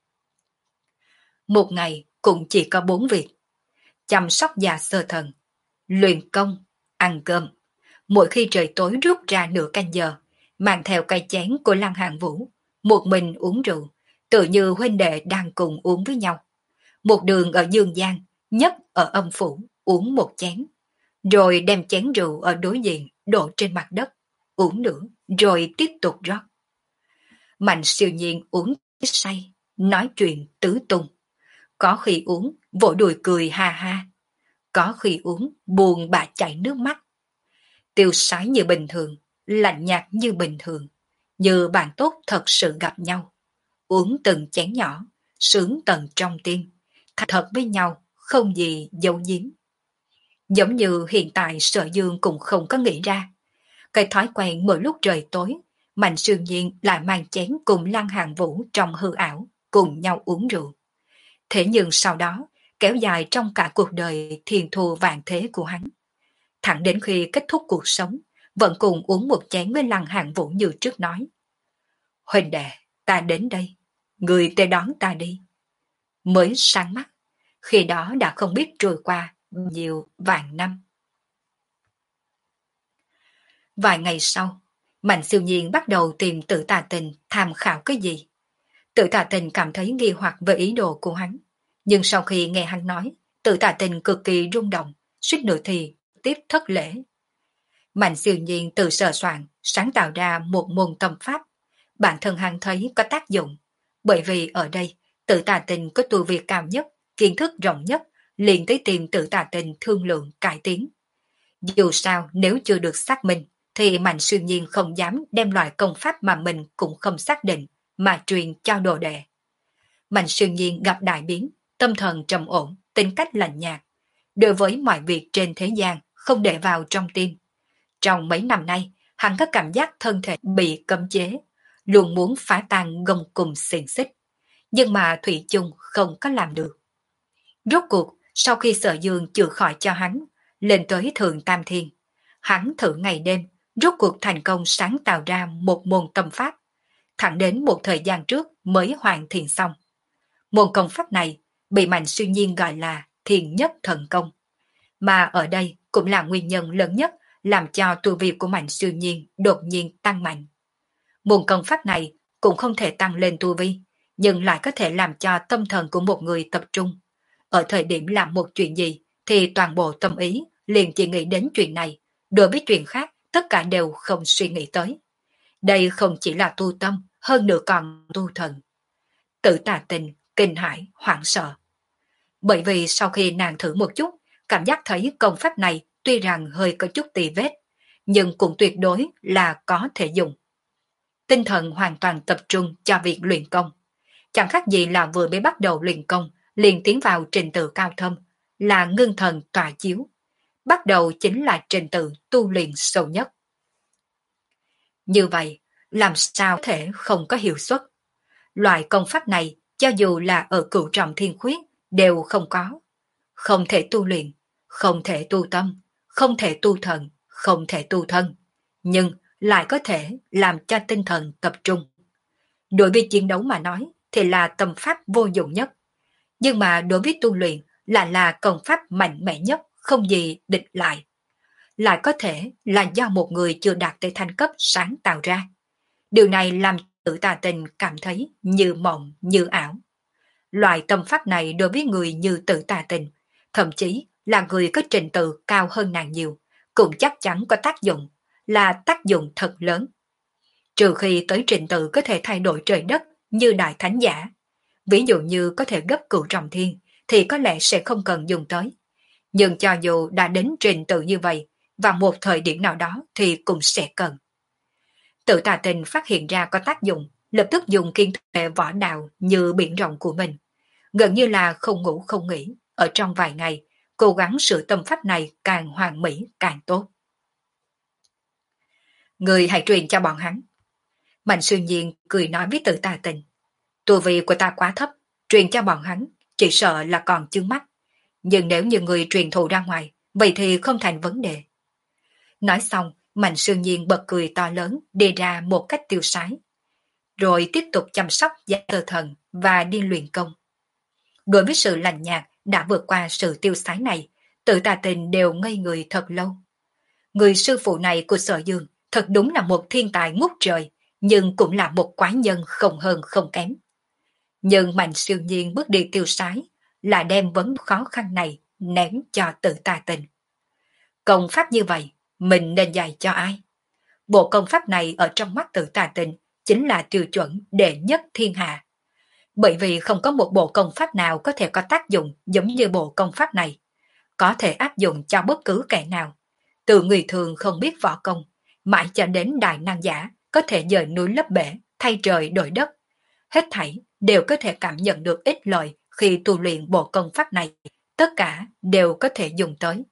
Một ngày cũng chỉ có bốn việc: chăm sóc già Sơ Thần, luyện công, ăn cơm. Mỗi khi trời tối rút ra nửa canh giờ, mang theo cây chén của Lăng Hạng Vũ, một mình uống rượu, tự như huynh đệ đang cùng uống với nhau. Một đường ở dương gian, nhất ở âm phủ, uống một chén, rồi đem chén rượu ở đối diện đổ trên mặt đất, uống nữa, rồi tiếp tục rót. Mạnh Siêu Nhiên uống say, nói chuyện tứ tung. Có khi uống, vỗ đùi cười ha ha. Có khi uống, buồn bã chảy nước mắt. Tiêu sái như bình thường, lạnh nhạt như bình thường, như bạn tốt thật sự gặp nhau. Uống từng chén nhỏ, sướng tận trong tim, thật thật với nhau, không gì giấu giếm. Giống như hiện tại Sở Dương cũng không có nghĩ ra. Cái thói quen mỗi lúc trời tối, Mạnh Siêu Nhiên lại mang chén cùng Lăng Hạng Vũ trong hư ảo, cùng nhau uống rượu. Thế nhưng sau đó, kéo dài trong cả cuộc đời thiền thù vạn thế của hắn. Thẳng đến khi kết thúc cuộc sống, vẫn cùng uống một chén với Lăng Hạng Vũ như trước nói. Huynh đệ, ta đến đây, người tới đón ta đi. Mới sáng mắt, khi đó đã không biết trôi qua nhiều vạn năm. Vài ngày sau, Mạnh Siêu Nhiên bắt đầu tìm Tự Tà Tình tham khảo cái gì. Tự Tà Tình cảm thấy nghi hoặc về ý đồ của hắn, nhưng sau khi nghe hắn nói, Tự Tà Tình cực kỳ rung động, suýt nữa thì tiếp thất lễ. Mạnh Siêu Nhiên tự sờ soạn, sáng tạo ra một môn tâm pháp. Bản thân hắn thấy có tác dụng, bởi vì ở đây, Tự Tà Tình có tu vi cao nhất, kiến thức rộng nhất, liền tới tìm Tự Tà Tình thương lượng cải tiến. Dù sao nếu chưa được xác minh, thì Mạnh Siêu Nhiên không dám đem loại công pháp mà mình cũng không xác định, mà truyền cho đồ đệ. Mạnh Siêu Nhiên gặp đại biến, tâm thần trầm ổn, tính cách lạnh nhạt. Đối với mọi việc trên thế gian, không để vào trong tim. Trong mấy năm nay, hắn có cảm giác thân thể bị cấm chế, luôn muốn phá tan gông cùm xiềng xích. Nhưng mà Thủy chung không có làm được. Rốt cuộc, sau khi Sở Dương chữa khỏi cho hắn, lên tới Thượng Tam Thiên, hắn thử ngày đêm, rốt cuộc thành công sáng tạo ra một môn tâm pháp, thẳng đến một thời gian trước mới hoàn thiện xong. Môn công pháp này bị Mạnh Siêu Nhiên gọi là Thiền Nhất Thần Công, mà ở đây cũng là nguyên nhân lớn nhất làm cho tu vi của Mạnh Siêu Nhiên đột nhiên tăng mạnh. Môn công pháp này cũng không thể tăng lên tu vi, nhưng lại có thể làm cho tâm thần của một người tập trung. Ở thời điểm làm một chuyện gì thì toàn bộ tâm ý liền chỉ nghĩ đến chuyện này, đối với chuyện khác tất cả đều không suy nghĩ tới. Đây không chỉ là tu tâm, hơn nữa còn tu thần. Tự Tà Tình, kinh hãi, hoảng sợ. Bởi vì sau khi nàng thử một chút, cảm giác thấy công pháp này tuy rằng hơi có chút tì vết, nhưng cũng tuyệt đối là có thể dùng. tinh thần hoàn toàn tập trung cho việc luyện công. Chẳng khác gì là vừa mới bắt đầu luyện công, liền tiến vào trình tự cao thâm, là ngưng thần tọa chiếu. Bắt đầu chính là trình tự tu luyện sâu nhất. Như vậy, làm sao có thể không có hiệu suất? Loại công pháp này, cho dù là ở cửu trọng thiên khuyết, đều không có. Không thể tu luyện, không thể tu tâm, không thể tu thần, không thể tu thân. Nhưng lại có thể làm cho tinh thần tập trung. Đối với chiến đấu mà nói, thì là tâm pháp vô dụng nhất. Nhưng mà đối với tu luyện, là là công pháp mạnh mẽ nhất, không gì địch lại. Lại có thể là do một người chưa đạt tới thanh cấp sáng tạo ra. Điều này làm Tử Tà Tình cảm thấy như mộng, như ảo. Loại tâm pháp này đối với người như Tử Tà Tình, thậm chí là người có trình tự cao hơn nàng nhiều, cũng chắc chắn có tác dụng, là tác dụng thật lớn. Trừ khi tới trình tự có thể thay đổi trời đất như đại thánh giả. Ví dụ như có thể gấp cửu trọng thiên, thì có lẽ sẽ không cần dùng tới. Nhưng cho dù đã đến trình tự như vậy, và một thời điểm nào đó thì cũng sẽ cần. Tự Tà Tình phát hiện ra có tác dụng, lập tức dùng kiên thể võ đạo như biển rộng của mình. Gần như là không ngủ không nghỉ, ở trong vài ngày, cố gắng sửa tâm pháp này càng hoàn mỹ càng tốt. Người hãy truyền cho bọn hắn. Mạnh Sư Nhiên cười nói với Tự Tà Tình. Tu vi của ta quá thấp, truyền cho bọn hắn, chỉ sợ là còn chướng mắt. Nhưng nếu như người truyền thụ ra ngoài, vậy thì không thành vấn đề. Nói xong, Mạnh Sư Nhiên bật cười to lớn, đi ra một cách tiêu sái. Rồi tiếp tục chăm sóc gia cơ thần và đi luyện công. Đối với sự lành nhạt đã vượt qua sự tiêu sái này, Tự Tà Tình đều ngây người thật lâu. Người sư phụ này của Sở Dương thật đúng là một thiên tài ngút trời, nhưng cũng là một quái nhân không hơn không kém. Nhưng Mạnh Siêu Nhiên bước đi tiêu sái, là đem vấn khó khăn này ném cho Tự Tà Tình. Công pháp như vậy, mình nên dạy cho ai? Bộ công pháp này ở trong mắt Tự Tà Tình chính là tiêu chuẩn đệ nhất thiên hạ. Bởi vì không có một bộ công pháp nào có thể có tác dụng giống như bộ công pháp này. Có thể áp dụng cho bất cứ kẻ nào. Từ người thường không biết võ công, mãi cho đến đại năng giả có thể dời núi lấp bể, thay trời đổi đất. Hết thảy đều có thể cảm nhận được ích lợi khi tu luyện bộ công pháp này. Tất cả đều có thể dùng tới.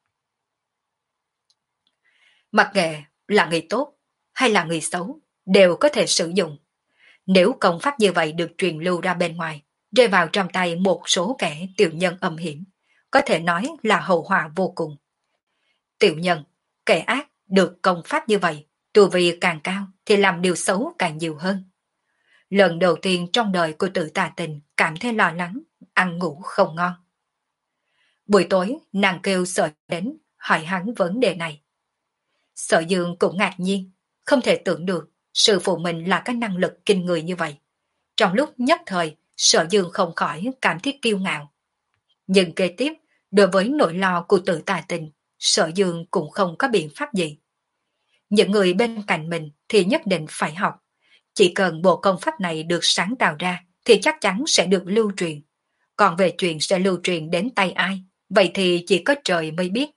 Mặc kệ là người tốt hay là người xấu, đều có thể sử dụng. Nếu công pháp như vậy được truyền lưu ra bên ngoài, rơi vào trong tay một số kẻ tiểu nhân âm hiểm, có thể nói là hậu họa vô cùng. Tiểu nhân, kẻ ác được công pháp như vậy, tu vi càng cao thì làm điều xấu càng nhiều hơn. Lần đầu tiên trong đời của Tự Tà Tình cảm thấy lo lắng, ăn ngủ không ngon. Buổi tối, nàng kêu Sở đến, hỏi hắn vấn đề này. Sở Dương cũng ngạc nhiên, không thể tưởng được sư phụ mình là cái năng lực kinh người như vậy. Trong lúc nhất thời, Sở Dương không khỏi cảm thấy kiêu ngạo. Nhưng kế tiếp, đối với nỗi lo của Tự Tà Tình, Sở Dương cũng không có biện pháp gì. Những người bên cạnh mình thì nhất định phải học. Chỉ cần bộ công pháp này được sáng tạo ra thì chắc chắn sẽ được lưu truyền. Còn về chuyện sẽ lưu truyền đến tay ai, vậy thì chỉ có trời mới biết.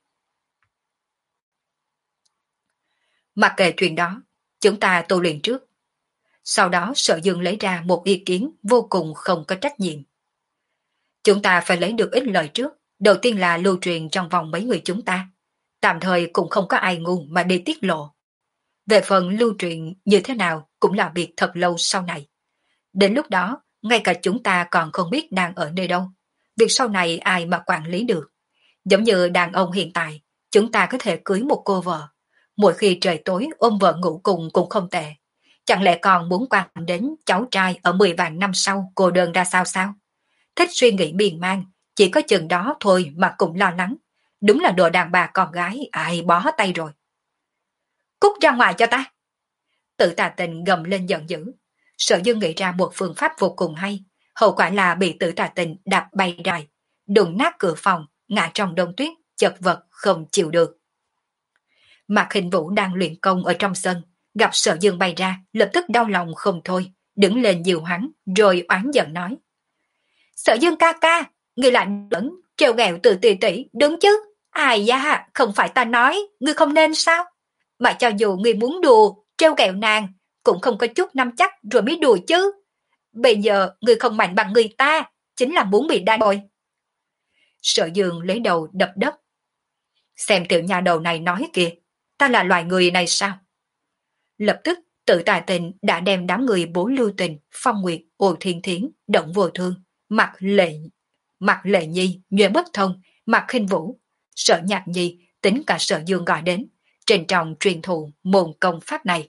Mặc kệ chuyện đó, chúng ta tu luyện trước. Sau đó Sở Dương lấy ra một ý kiến vô cùng không có trách nhiệm. Chúng ta phải lấy được ít lợi trước, đầu tiên là lưu truyền trong vòng mấy người chúng ta. Tạm thời cũng không có ai ngu mà đi tiết lộ. Về phần lưu truyền như thế nào cũng là việc thật lâu sau này. Đến lúc đó, ngay cả chúng ta còn không biết đang ở nơi đâu. Việc sau này ai mà quản lý được. Giống như đàn ông hiện tại, chúng ta có thể cưới một cô vợ. Mỗi khi trời tối ôm vợ ngủ cùng cũng không tệ. Chẳng lẽ còn muốn quan đến cháu trai ở mười vạn năm sau cô đơn ra sao sao? Thích suy nghĩ miên man, chỉ có chừng đó thôi mà cũng lo lắng. Đúng là đồ đàn bà con gái ai bó tay rồi. Cút ra ngoài cho ta! Tự Tà Tình gầm lên giận dữ. Sở Dương nghĩ ra một phương pháp vô cùng hay. Hậu quả là bị Tự Tà Tình đạp bay ra, đụng nát cửa phòng, ngã trong đông tuyết, chật vật không chịu được. Mạc Hình Vũ đang luyện công ở trong sân, gặp Sở Dương bay ra, lập tức đau lòng không thôi, đứng lên dìu hắn, rồi oán giận nói. Sở Dương ca ca, ngươi lại đẫn, trêu ghẹo Từ tỷ tỷ, đúng chứ? Ai da, không phải ta nói, ngươi không nên sao? Mà cho dù ngươi muốn đùa, trêu ghẹo nàng, cũng không có chút nắm chắc rồi mới đùa chứ. Bây giờ người không mạnh bằng người ta, chính là muốn bị đa bồi. Sở Dương lấy đầu đập đất. Xem tiểu nhà đầu này nói kìa, ta là loài người này sao? Lập tức Tự Tài Tình đã đem đám người Bố Lưu Tình, Phong Nguyệt, Ô Thiên Thiến, Động Vô Thương, Mặt Lệ, Mặt Lệ Nhi, Nhuệ Bất Thông, Mặt Khinh Vũ, Sở Nhạc Nhi, tính cả Sở Dương gọi đến, trên trọng truyền thụ môn công pháp này.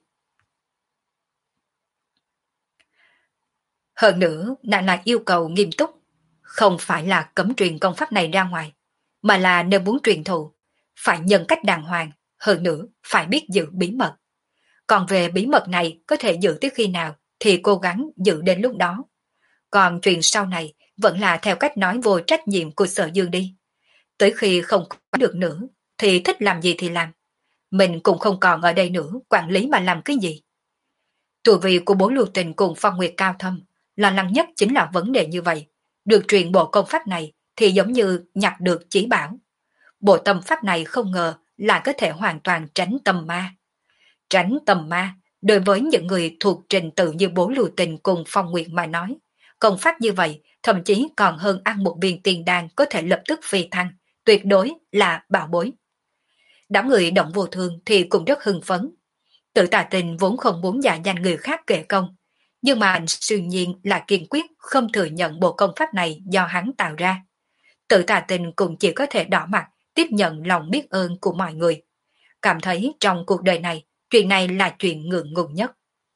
Hơn nữa, nàng lại yêu cầu nghiêm túc, không phải là cấm truyền công pháp này ra ngoài, mà là nếu muốn truyền thụ, phải nhân cách đàng hoàng, hơn nữa phải biết giữ bí mật. Còn về bí mật này có thể giữ tới khi nào thì cố gắng giữ đến lúc đó. Còn chuyện sau này vẫn là theo cách nói vô trách nhiệm của Sở Dương đi. Tới khi không có được nữa thì thích làm gì thì làm. Mình cũng không còn ở đây nữa, quản lý mà làm cái gì. Tù vị của Bố Lưu Tình cùng Phong Nguyệt cao thâm, lo lắng nhất chính là vấn đề như vậy. Được truyền bộ công pháp này thì giống như nhặt được chỉ bảo. Bộ tâm pháp này không ngờ là có thể hoàn toàn tránh tâm ma. Tránh tâm ma, đối với những người thuộc trình tự như Bố Lưu Tình cùng Phong Nguyệt mà nói, công pháp như vậy thậm chí còn hơn ăn một viên tiền đan có thể lập tức phi thăng, tuyệt đối là bảo bối. Đám người Động Vô Thương thì cũng rất hưng phấn. Tự Tà Tình vốn không muốn giả danh người khác kể công, nhưng mà anh siêu nhiên là kiên quyết không thừa nhận bộ công pháp này do hắn tạo ra. Tự Tà Tình cũng chỉ có thể đỏ mặt tiếp nhận lòng biết ơn của mọi người. Cảm thấy trong cuộc đời này, chuyện này là chuyện ngượng ngùng nhất.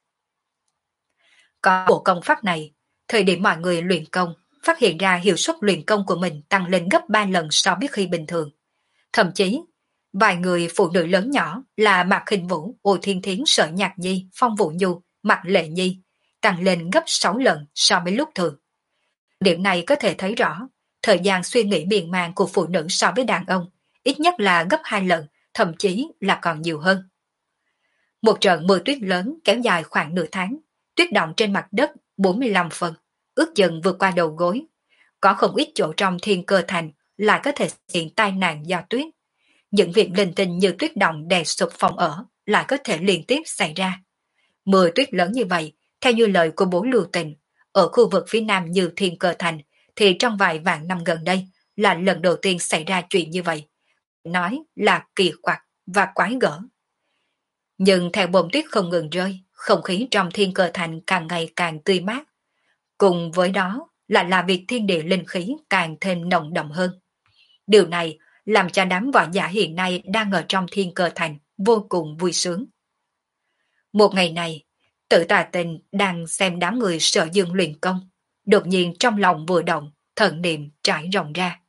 Có bộ công pháp này, thời điểm mọi người luyện công, phát hiện ra hiệu suất luyện công của mình tăng lên gấp ba lần so với khi bình thường. Thậm chí, vài người phụ nữ lớn nhỏ là Mạc Khinh Vũ, Ô Thiên Thiến, Sở Nhạc Nhi, Phong Vũ Nhu, Mạc Lệ Nhi tăng lên gấp sáu lần so với lúc thường. Điểm này có thể thấy rõ, thời gian suy nghĩ miên man của phụ nữ so với đàn ông ít nhất là gấp hai lần, thậm chí là còn nhiều hơn. Một trận mưa tuyết lớn kéo dài khoảng nửa tháng, tuyết động trên mặt đất bốn mươi lăm phần, ước chừng vượt qua đầu gối. Có không ít chỗ trong Thiên Cơ Thành lại có thể hiện tai nạn do tuyết. Những việc linh tinh như tuyết động đè sụp phòng ở lại có thể liên tiếp xảy ra. Mưa tuyết lớn như vậy, theo như lời của Bố Lưu Tình, ở khu vực phía nam như Thiên Cơ Thành thì trong vài vạn năm gần đây là lần đầu tiên xảy ra chuyện như vậy. Nói là kỳ quặc và quái gở. Nhưng theo bông tuyết không ngừng rơi, không khí trong Thiên Cơ Thành càng ngày càng tươi mát. Cùng với đó là là việc thiên địa linh khí càng thêm nồng đậm hơn. Điều này làm cho đám võ giả hiện nay đang ở trong Thiên Cơ Thành vô cùng vui sướng. Một ngày này, Tự Tà Tình đang xem đám người Sở Dương luyện công, đột nhiên trong lòng vừa động, thần niệm trải rộng ra.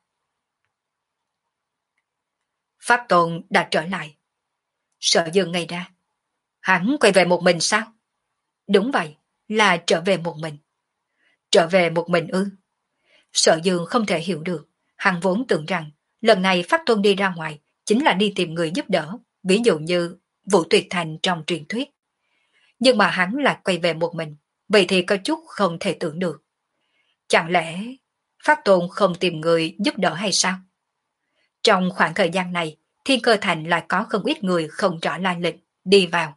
Pháp Tôn đã trở lại. Sở Dương ngây ra. Hắn quay về một mình sao? Đúng vậy, là trở về một mình. Trở về một mình ư? Sở Dương không thể hiểu được, hắn vốn tưởng rằng lần này Pháp Tôn đi ra ngoài chính là đi tìm người giúp đỡ, ví dụ như Vũ Tuyệt Thành trong truyền thuyết. Nhưng mà hắn lại quay về một mình, vậy thì có chút không thể tưởng được. Chẳng lẽ Pháp Tôn không tìm người giúp đỡ hay sao? Trong khoảng thời gian này, Thiên Cơ Thành lại có không ít người không rõ lai lịch đi vào.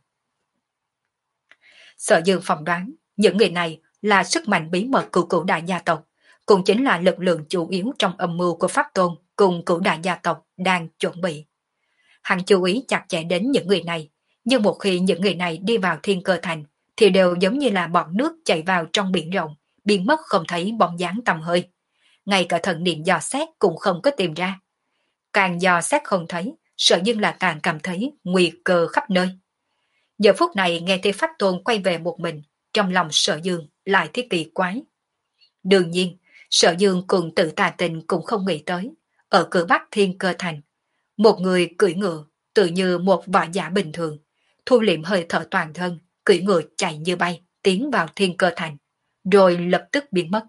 Sở Dương phỏng đoán, những người này là sức mạnh bí mật của cửu đại gia tộc, cũng chính là lực lượng chủ yếu trong âm mưu của Pháp Tôn cùng cửu đại gia tộc đang chuẩn bị. Hắn chú ý chặt chẽ đến những người này, nhưng một khi những người này đi vào Thiên Cơ Thành, thì đều giống như là bọt nước chảy vào trong biển rộng, biến mất không thấy bóng dáng tầm hơi. Ngay cả thần niệm dò xét cũng không có tìm ra. Càng dò xét không thấy, Sở Dương là càng cảm thấy nguy cơ khắp nơi. Giờ phút này nghe thấy Pháp Tôn quay về một mình, trong lòng Sở Dương lại thấy kỳ quái. Đương nhiên, Sở Dương cùng Tự Tà Tình cũng không nghĩ tới, ở cửa Bắc Thiên Cơ Thành, một người cưỡi ngựa, tự như một võ giả bình thường, thu liệm hơi thở toàn thân, cưỡi ngựa chạy như bay, tiến vào Thiên Cơ Thành, rồi lập tức biến mất.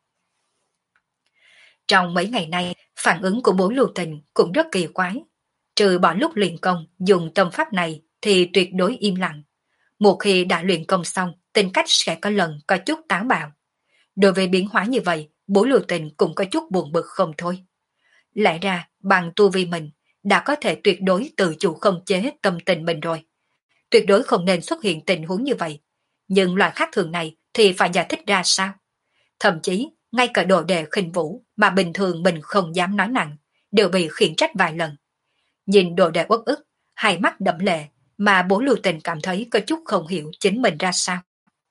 Trong mấy ngày nay, phản ứng của Bố Lưu Tình cũng rất kỳ quái. Trừ bỏ lúc luyện công dùng tâm pháp này thì tuyệt đối im lặng. Một khi đã luyện công xong, tính cách sẽ có lần có chút táo bạo. Đối với biến hóa như vậy, Bố Lưu Tình cũng có chút buồn bực không thôi. Lẽ ra, bằng tu vi mình, đã có thể tuyệt đối tự chủ không chế tâm tình mình rồi. Tuyệt đối không nên xuất hiện tình huống như vậy, nhưng loại khác thường này thì phải giải thích ra sao? Thậm chí, ngay cả đồ đệ khinh vũ mà bình thường mình không dám nói nặng, đều bị khiển trách vài lần. Nhìn đồ đệ uất ức, hai mắt đẫm lệ, mà bố Lưu Tình cảm thấy có chút không hiểu chính mình ra sao.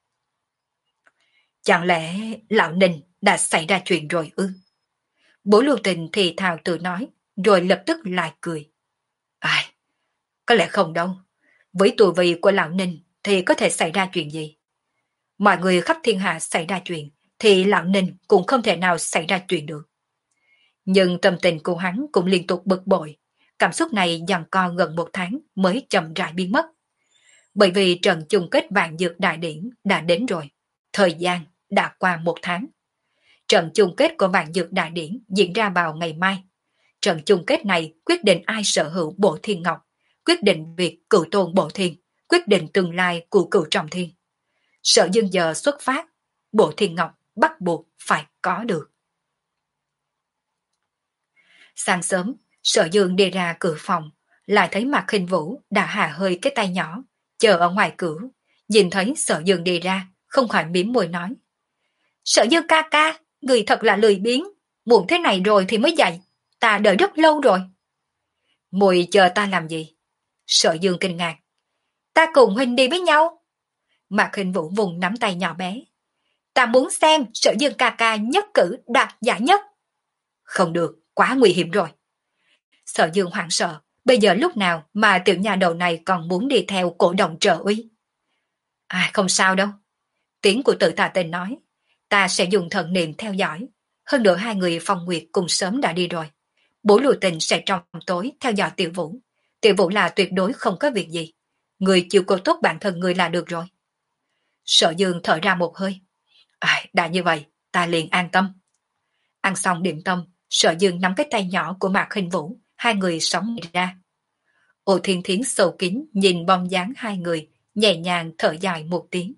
Chẳng lẽ lão Ninh đã xảy ra chuyện rồi ư? Bố Lưu Tình thì thào tự nói, rồi lập tức lại cười. Ai, có lẽ không đâu. Với tuổi vị của lão Ninh thì có thể xảy ra chuyện gì? Mọi người khắp thiên hạ xảy ra chuyện, thì lão Ninh cũng không thể nào xảy ra chuyện được. Nhưng tâm tình của hắn cũng liên tục bực bội. Cảm xúc này giằng co gần một tháng mới chậm rãi biến mất. Bởi vì trận chung kết vạn dược đại điển đã đến rồi. Thời gian đã qua một tháng. Trận chung kết của vạn dược đại điển diễn ra vào ngày mai. Trận chung kết này quyết định ai sở hữu Bộ Thiên Ngọc, quyết định việc cửu tôn Bộ Thiên, quyết định tương lai của cửu trọng thiên. Sở Dương giờ xuất phát, Bộ Thiên Ngọc bắt buộc phải có được. Sáng sớm, Sở Dương đi ra cửa phòng, lại thấy Mạc Khinh Vũ đã hà hơi cái tay nhỏ, chờ ở ngoài cửa. Nhìn thấy Sở Dương đi ra, không khỏi mím môi nói. Sở Dương ca ca, người thật là lười biếng, muộn thế này rồi thì mới dậy, ta đợi rất lâu rồi. Muội chờ ta làm gì? Sở Dương kinh ngạc. Ta cùng huynh đi với nhau. Mạc Khinh Vũ vùng nắm tay nhỏ bé. Ta muốn xem Sở Dương ca ca nhất cử đạt giải nhất. Không được, quá nguy hiểm rồi. Sở Dương hoảng sợ, bây giờ lúc nào mà tiểu nhà đầu này còn muốn đi theo cổ động trợ uy. À không sao đâu. Tiếng của Tự Tà Tình nói, ta sẽ dùng thần niệm theo dõi. Hơn nữa hai người Phong Nguyệt cùng sớm đã đi rồi. Bố Lưu Tình sẽ trong tối theo dõi Tiểu Vũ. Tiểu Vũ là tuyệt đối không có việc gì. Người chịu cố tốt bản thân người là được rồi. Sở Dương thở ra một hơi. À, đã như vậy, ta liền an tâm. Ăn xong điểm tâm, Sở Dương nắm cái tay nhỏ của Mạc Khinh Vũ, hai người sóng ra. Ô Thiên Thiến sâu kín nhìn bóng dáng hai người, nhẹ nhàng thở dài một tiếng.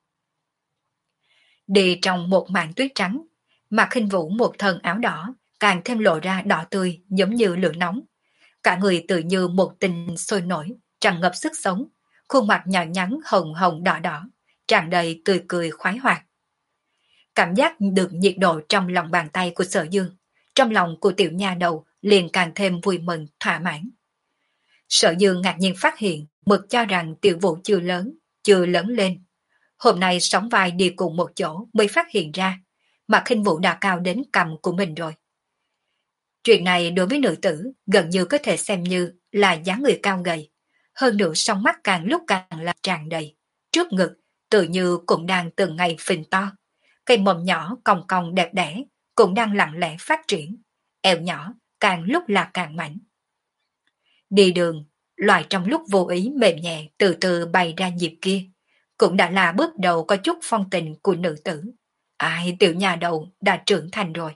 Đi trong một màn tuyết trắng, Mạc Khinh Vũ một thân áo đỏ, càng thêm lộ ra đỏ tươi giống như lửa nóng. Cả người tự như một tình sôi nổi, tràn ngập sức sống, khuôn mặt nhỏ nhắn hồng hồng đỏ đỏ, tràn đầy tươi cười khoái hoạt. Cảm giác được nhiệt độ trong lòng bàn tay của Sở Dương, trong lòng của tiểu nha đầu liền càng thêm vui mừng, thỏa mãn. Sở Dương ngạc nhiên phát hiện Mực cho rằng Tiểu Vũ chưa lớn, chưa lớn lên. Hôm nay sóng vai đi cùng một chỗ mới phát hiện ra, mà Khinh Vũ đã cao đến cằm của mình rồi. Chuyện này đối với nữ tử gần như có thể xem như là dáng người cao gầy, hơn nữa song mắt càng lúc càng là tràn đầy, trước ngực tự như cũng đang từng ngày phình to, cây mầm nhỏ cong cong đẹp đẽ cũng đang lặng lẽ phát triển, eo nhỏ càng lúc là càng mảnh. Đi đường, loại trong lúc vô ý mềm nhẹ từ từ bày ra nhịp kia, cũng đã là bước đầu có chút phong tình của nữ tử. Ai tiểu nhà đầu đã trưởng thành rồi.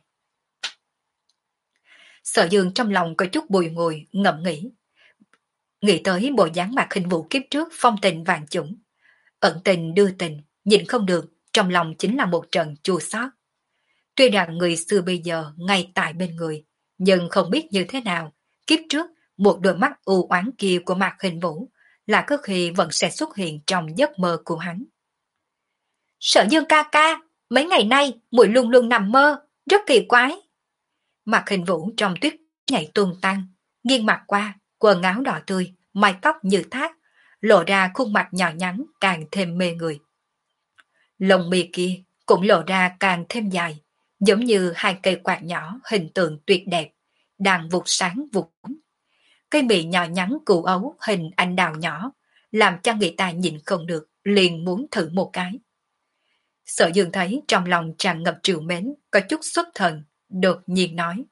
Sở Dương trong lòng có chút bùi ngùi, ngẫm nghĩ. Nghĩ tới bộ dáng Mạc Khinh Vũ kiếp trước phong tình vạn chủng. Ẩn tình đưa tình, nhìn không được, trong lòng chính là một trận chua xót. Tuy rằng người xưa bây giờ ngay tại bên người, nhưng không biết như thế nào, kiếp trước một đôi mắt u oán kia của Mạc Khinh Vũ là có khi vẫn sẽ xuất hiện trong giấc mơ của hắn. Sở Dương ca ca, mấy ngày nay muội luôn luôn nằm mơ, rất kỳ quái. Mạc Khinh Vũ trong tuyết nhảy tung tăng, nghiêng mặt qua, quần áo đỏ tươi, mái tóc như thác, lộ ra khuôn mặt nhỏ nhắn càng thêm mê người. Lông mi kia cũng lộ ra càng thêm dài, giống như hai cây quạt nhỏ hình tượng tuyệt đẹp, đang vụt sáng vụt. Cây mì nhỏ nhắn cụ ấu hình anh đào nhỏ, làm cho người ta nhìn không được, liền muốn thử một cái. Sở Dương thấy trong lòng tràn ngập trìu mến, có chút xuất thần, đột nhiên nói.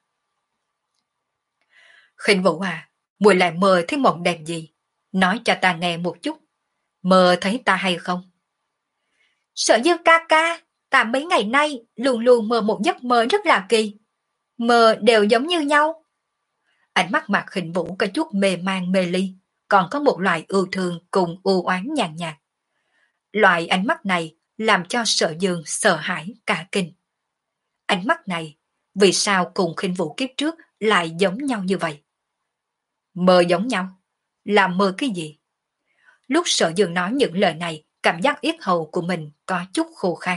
Khinh Vũ à, muội lại mơ thấy mộng đẹp gì? Nói cho ta nghe một chút. Mơ thấy ta hay không? Sở Dương ca ca, ta mấy ngày nay luôn luôn mơ một giấc mơ rất là kỳ. Mơ đều giống như nhau. Ánh mắt Mạc Khinh Vũ có chút mê man mê ly, còn có một loại ưu thương cùng u oán nhàn nhạt. Loại ánh mắt này làm cho Sở Dương sợ hãi cả kinh. Ánh mắt này, vì sao cùng Khinh Vũ kiếp trước lại giống nhau như vậy? Mơ giống nhau? Là mơ cái gì? Lúc Sở Dương nói những lời này cảm giác yết hầu của mình có chút khô khan.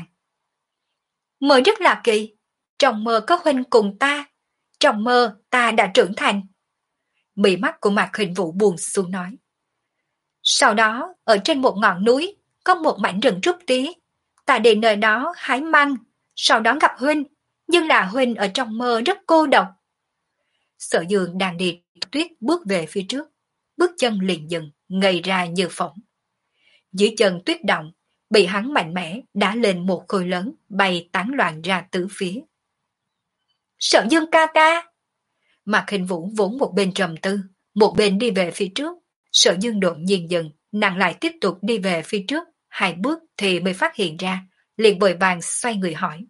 Mơ rất là kỳ, trong mơ có huynh cùng ta, trong mơ ta đã trưởng thành. Mí mắt của Mạc Hình Vũ buồn xuống nói. Sau đó, ở trên một ngọn núi, có một mảnh rừng trúc tía. Ta đi nơi đó hái măng, sau đó gặp huynh, nhưng là huynh ở trong mơ rất cô độc. Sở Dương đang đi tuyết bước về phía trước, bước chân liền dừng, ngây ra như phỏng. Dưới chân tuyết động, bị hắn mạnh mẽ đá lên một khối lớn, bay tán loạn ra tứ phía. Sở Dương ca ca! Mạc Hình Vũ vốn một bên trầm tư, một bên đi về phía trước. Sở Dương đột nhiên dừng, nàng lại tiếp tục đi về phía trước, hai bước thì mới phát hiện ra, liền vội vàng xoay người hỏi.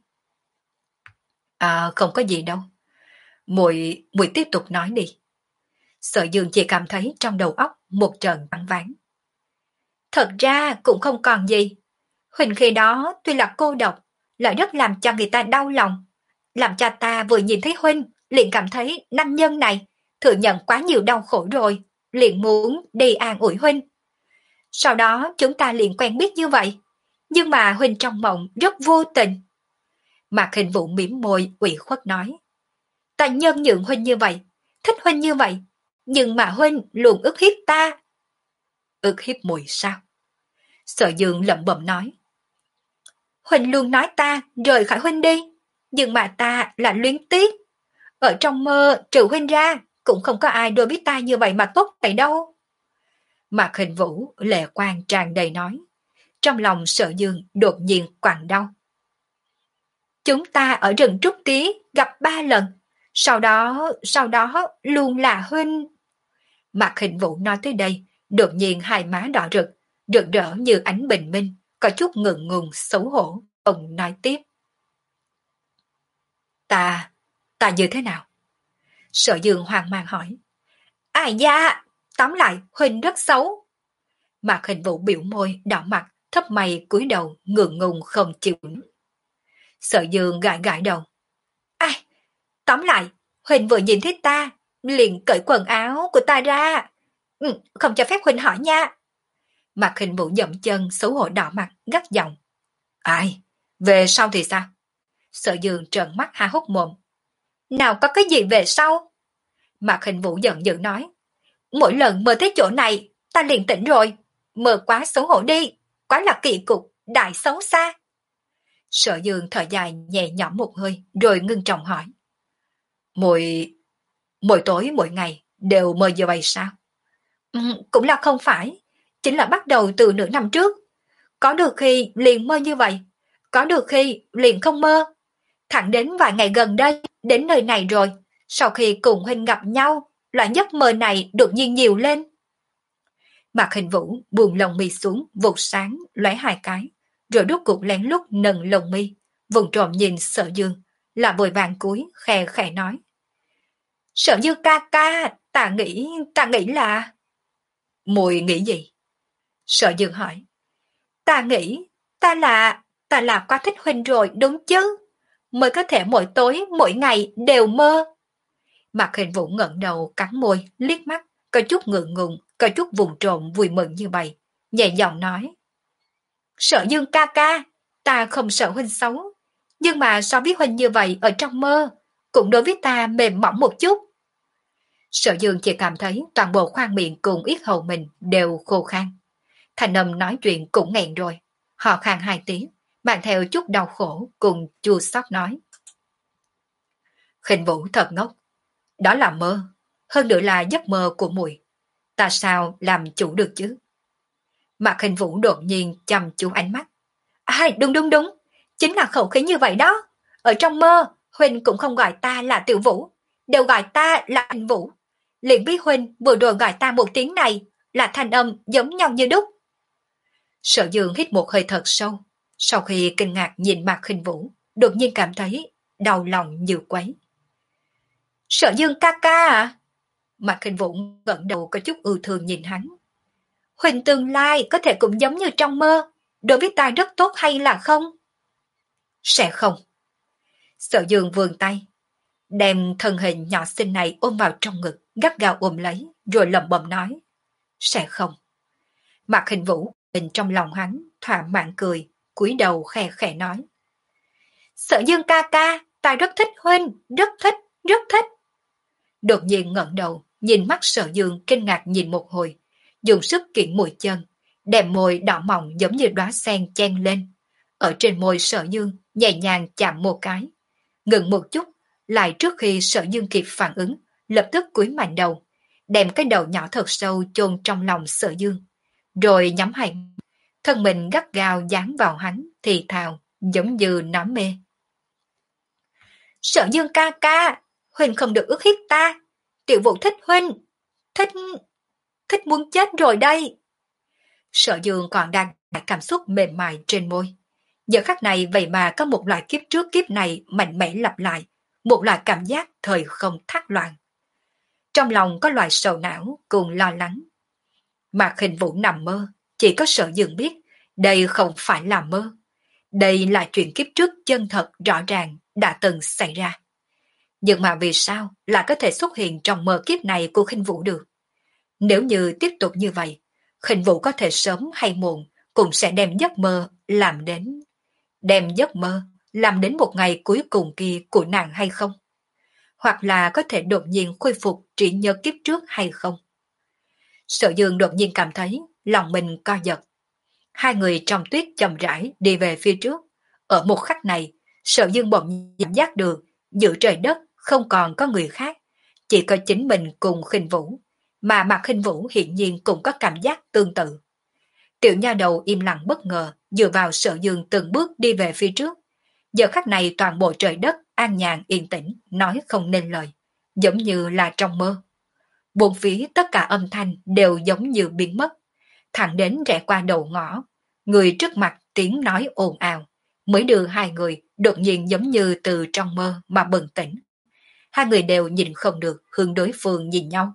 À, không có gì đâu. Muội, muội tiếp tục nói đi. Sở Dương chỉ cảm thấy trong đầu óc một trận băng ván. Thật ra cũng không còn gì. Huỳnh khi đó tuy là cô độc, lại rất làm cho người ta đau lòng. Làm cho ta vừa nhìn thấy Huynh, liền cảm thấy nam nhân này thừa nhận quá nhiều đau khổ rồi, liền muốn đi an ủi Huynh. Sau đó chúng ta liền quen biết như vậy, nhưng mà Huynh trong mộng rất vô tình. Mạc Hình Vũ mỉm môi ủy khuất nói. Ta nhân nhượng Huynh như vậy, thích Huynh như vậy, nhưng mà Huynh luôn ức hiếp ta. Ức hiếp muội sao? Sở Dương lẩm bẩm nói. Huynh luôn nói ta rời khỏi Huynh đi, nhưng mà ta là luyến tiếc. Ở trong mơ trừ Huynh ra, cũng không có ai đối với ta như vậy mà tốt vậy đâu. Mạc Hình Vũ lệ quang tràn đầy nói. Trong lòng Sở Dương đột nhiên quặn đau. Chúng ta ở rừng Trúc Tía gặp ba lần, sau đó, sau đó luôn là Huynh. Mạc Hình Vũ nói tới đây, đột nhiên hai má đỏ rực, rực rỡ như ánh bình minh, có chút ngượng ngùng xấu hổ. Ông nói tiếp. Ta, ta như thế nào? Sở Dương hoang mang hỏi. Ai da, tóm lại Huynh rất xấu. Mạc Hình Vũ biểu môi, đỏ mặt, thấp mày cúi đầu, ngượng ngùng không chịu. Sở Dương gãi gãi đầu. Ai, tóm lại, Huynh vừa nhìn thấy ta, liền cởi quần áo của ta ra. Ừ, không cho phép Huynh hỏi nha. Mạc Hình Vũ dậm chân, xấu hổ đỏ mặt, gắt giọng. Ai, về sau thì sao? Sở Dương trợn mắt há hốc mồm. Nào có cái gì về sau? Mạc Hình Vũ giận dữ nói. Mỗi lần mơ thấy chỗ này, ta liền tỉnh rồi. Mơ quá xấu hổ đi, quá là kỳ cục, đại xấu xa. Sở Dương thở dài nhẹ nhõm một hơi, rồi ngưng trọng hỏi. Mỗi, mỗi tối mỗi ngày đều mơ như vậy sao? Ừ, cũng là không phải, chính là bắt đầu từ nửa năm trước. Có được khi liền mơ như vậy, có được khi liền không mơ. Thẳng đến vài ngày gần đây, đến nơi này rồi, sau khi cùng Huynh gặp nhau, loại giấc mơ này đột nhiên nhiều lên. Mạc Hình Vũ buông lồng mi xuống, vụt sáng, lóe hai cái, rồi đốt cục lén lút nâng lồng mi, vùng trộm nhìn Sở Dương, là vội vàng cúi, khè khè nói. Sở Dương ca ca, ta nghĩ, ta nghĩ là... Muội nghĩ gì? Sở Dương hỏi. Ta nghĩ, ta là, ta là quá thích Huynh rồi đúng chứ? Mới có thể mỗi tối, mỗi ngày đều mơ. Mạc Hình Vũ ngẩng đầu cắn môi, liếc mắt, có chút ngượng ngùng, có chút vùng trộm vui mừng như vậy, nhẹ giọng nói. Sở Dương ca ca, ta không sợ Huynh xấu, nhưng mà so với Huynh như vậy ở trong mơ, cũng đối với ta mềm mỏng một chút. Sở Dương chỉ cảm thấy toàn bộ khoang miệng cùng yết hầu mình đều khô khan. Thành âm nói chuyện cũng nghẹn rồi, họ khan hai tiếng, mang theo chút đau khổ cùng chua xót nói. Khinh Vũ thật ngốc, đó là mơ, hơn nữa là giấc mơ của muội, ta sao làm chủ được chứ? Mạc Khinh Vũ đột nhiên chăm chú ánh mắt. À, đúng đúng đúng, chính là khẩu khí như vậy đó. Ở trong mơ, Huynh cũng không gọi ta là Tiểu Vũ, đều gọi ta là Khinh Vũ. Liền biết Huynh vừa rồi gọi ta một tiếng này là thanh âm giống nhau như đúc. Sở Dương hít một hơi thật sâu, sau khi kinh ngạc nhìn Mạc Khinh Vũ, đột nhiên cảm thấy đau lòng như quấy. Sở Dương ca ca à? Mạc Khinh Vũ gật đầu có chút ưu thương nhìn hắn. Huynh tương lai có thể cũng giống như trong mơ, đối với ta rất tốt hay là không? Sẽ không. Sở Dương vươn tay, đem thân hình nhỏ xinh này ôm vào trong ngực, gắt gao ôm lấy, rồi lẩm bẩm nói. Sẽ không. Mạc Khinh Vũ Mình trong lòng hắn thỏa mãn cười, cúi đầu khẽ khẽ nói. Sở Dương ca ca, ta rất thích huynh, rất thích, rất thích. Đột nhiên ngẩng đầu, nhìn mắt Sở Dương kinh ngạc nhìn một hồi, dùng sức kiện mũi chân, đem môi đỏ mọng giống như đóa sen chen lên. Ở trên môi Sở Dương nhẹ nhàng chạm một cái, ngừng một chút, lại trước khi Sở Dương kịp phản ứng, lập tức cúi mạnh đầu, đem cái đầu nhỏ thật sâu chôn trong lòng Sở Dương, rồi nhắm hai, thân mình gắt gao dán vào hắn, thì thào, giống như nắm mê. Sở Dương ca ca, huynh không được ức hiếp ta, tiểu vũ thích huynh, thích, thích muốn chết rồi đây. Sở Dương còn đang cảm xúc mềm mại trên môi. Giờ khắc này vậy mà có một loại kiếp trước kiếp này mạnh mẽ lặp lại, một loại cảm giác thời không thác loạn. Trong lòng có loại sầu não cùng lo lắng. Mạc Hình Vũ nằm mơ, chỉ có Sở Dương biết, đây không phải là mơ. Đây là chuyện kiếp trước chân thật rõ ràng đã từng xảy ra. Nhưng mà vì sao lại có thể xuất hiện trong mơ kiếp này của Khinh Vũ được? Nếu như tiếp tục như vậy, Khinh Vũ có thể sớm hay muộn cũng sẽ đem giấc mơ làm đến đem giấc mơ làm đến một ngày cuối cùng kia của nàng hay không? Hoặc là có thể đột nhiên khôi phục trí nhớ kiếp trước hay không? Sở Dương đột nhiên cảm thấy lòng mình co giật. Hai người trong tuyết chậm rãi đi về phía trước. Ở một khắc này, Sở Dương bỗng cảm giác được giữa trời đất không còn có người khác, chỉ có chính mình cùng Khinh Vũ, mà Mạc Khinh Vũ hiển nhiên cũng có cảm giác tương tự. Tiểu nha đầu im lặng bất ngờ dựa vào Sở Dương từng bước đi về phía trước. Giờ khắc này toàn bộ trời đất an nhàn yên tĩnh, nói không nên lời, giống như là trong mơ. Bốn phía tất cả âm thanh đều giống như biến mất, thẳng đến rẽ qua đầu ngõ, người trước mặt tiếng nói ồn ào, mới đưa hai người đột nhiên giống như từ trong mơ mà bừng tỉnh. Hai người đều nhìn không được hướng đối phương nhìn nhau.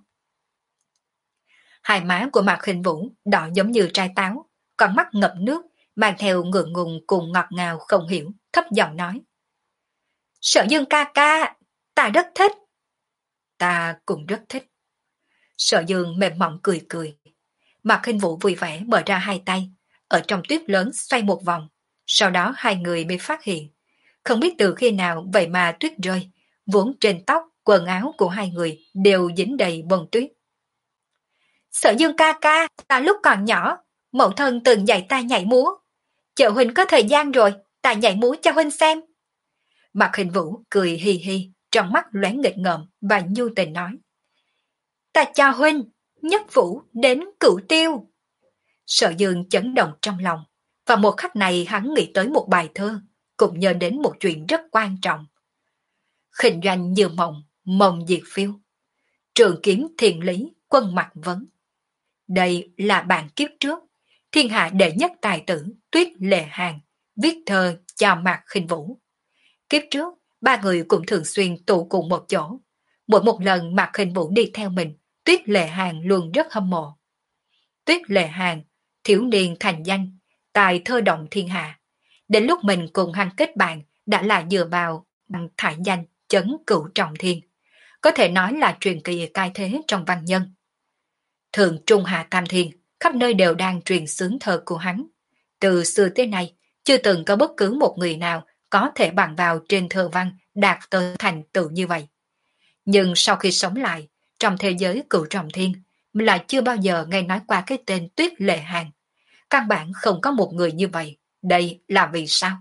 Hai má của Mạc Hình Vũ đỏ giống như trái táo, con mắt ngập nước, mang theo ngượng ngùng cùng ngọt ngào không hiểu, thấp giọng nói. Sở Dương ca ca, ta rất thích. Ta cũng rất thích. Sở Dương mềm mỏng cười cười. Mạc Hình Vũ vui vẻ mở ra hai tay, ở trong tuyết lớn xoay một vòng, sau đó hai người mới phát hiện. Không biết từ khi nào vậy mà tuyết rơi, vốn trên tóc, quần áo của hai người đều dính đầy bông tuyết. Sở Dương ca ca, ta lúc còn nhỏ, mẫu thân từng dạy ta nhảy múa. Chờ huynh có thời gian rồi, ta nhảy múa cho huynh xem. Mạc Hình Vũ cười hi hi, trong mắt lóe nghịch ngợm và nhu tình nói. Ta cho huynh, nhất vũ đến cửu tiêu. Sở Dương chấn động trong lòng, và một khắc này hắn nghĩ tới một bài thơ, cũng nhớ đến một chuyện rất quan trọng. Khinh doanh như mộng, mộng diệt phiêu. Trường kiếm thiền lý, quân mặt vấn. Đây là bản kiếp trước, thiên hạ đệ nhất tài tử Tuyết Lệ Hàn, viết thơ chào Mạc Khinh Vũ. Kiếp trước, ba người cũng thường xuyên tụ cùng một chỗ. Mỗi một lần Mạc Khinh Vũ đi theo mình, Tuyết Lệ Hàn luôn rất hâm mộ. Tuyết Lệ Hàn, thiếu niên thành danh, tài thơ động thiên hạ. Đến lúc mình cùng hắn kết bạn đã là dựa vào bằng thải danh chấn cửu trọng thiên. Có thể nói là truyền kỳ cai thế trong văn nhân. Thường Trung Hạ Tam Thiên, khắp nơi đều đang truyền xướng thơ của hắn. Từ xưa tới nay, chưa từng có bất cứ một người nào có thể bằng vào trên thơ văn đạt tới thành tựu như vậy. Nhưng sau khi sống lại, trong thế giới cửu trọng thiên, mình lại chưa bao giờ nghe nói qua cái tên Tuyết Lệ Hàn. Căn bản không có một người như vậy. Đây là vì sao?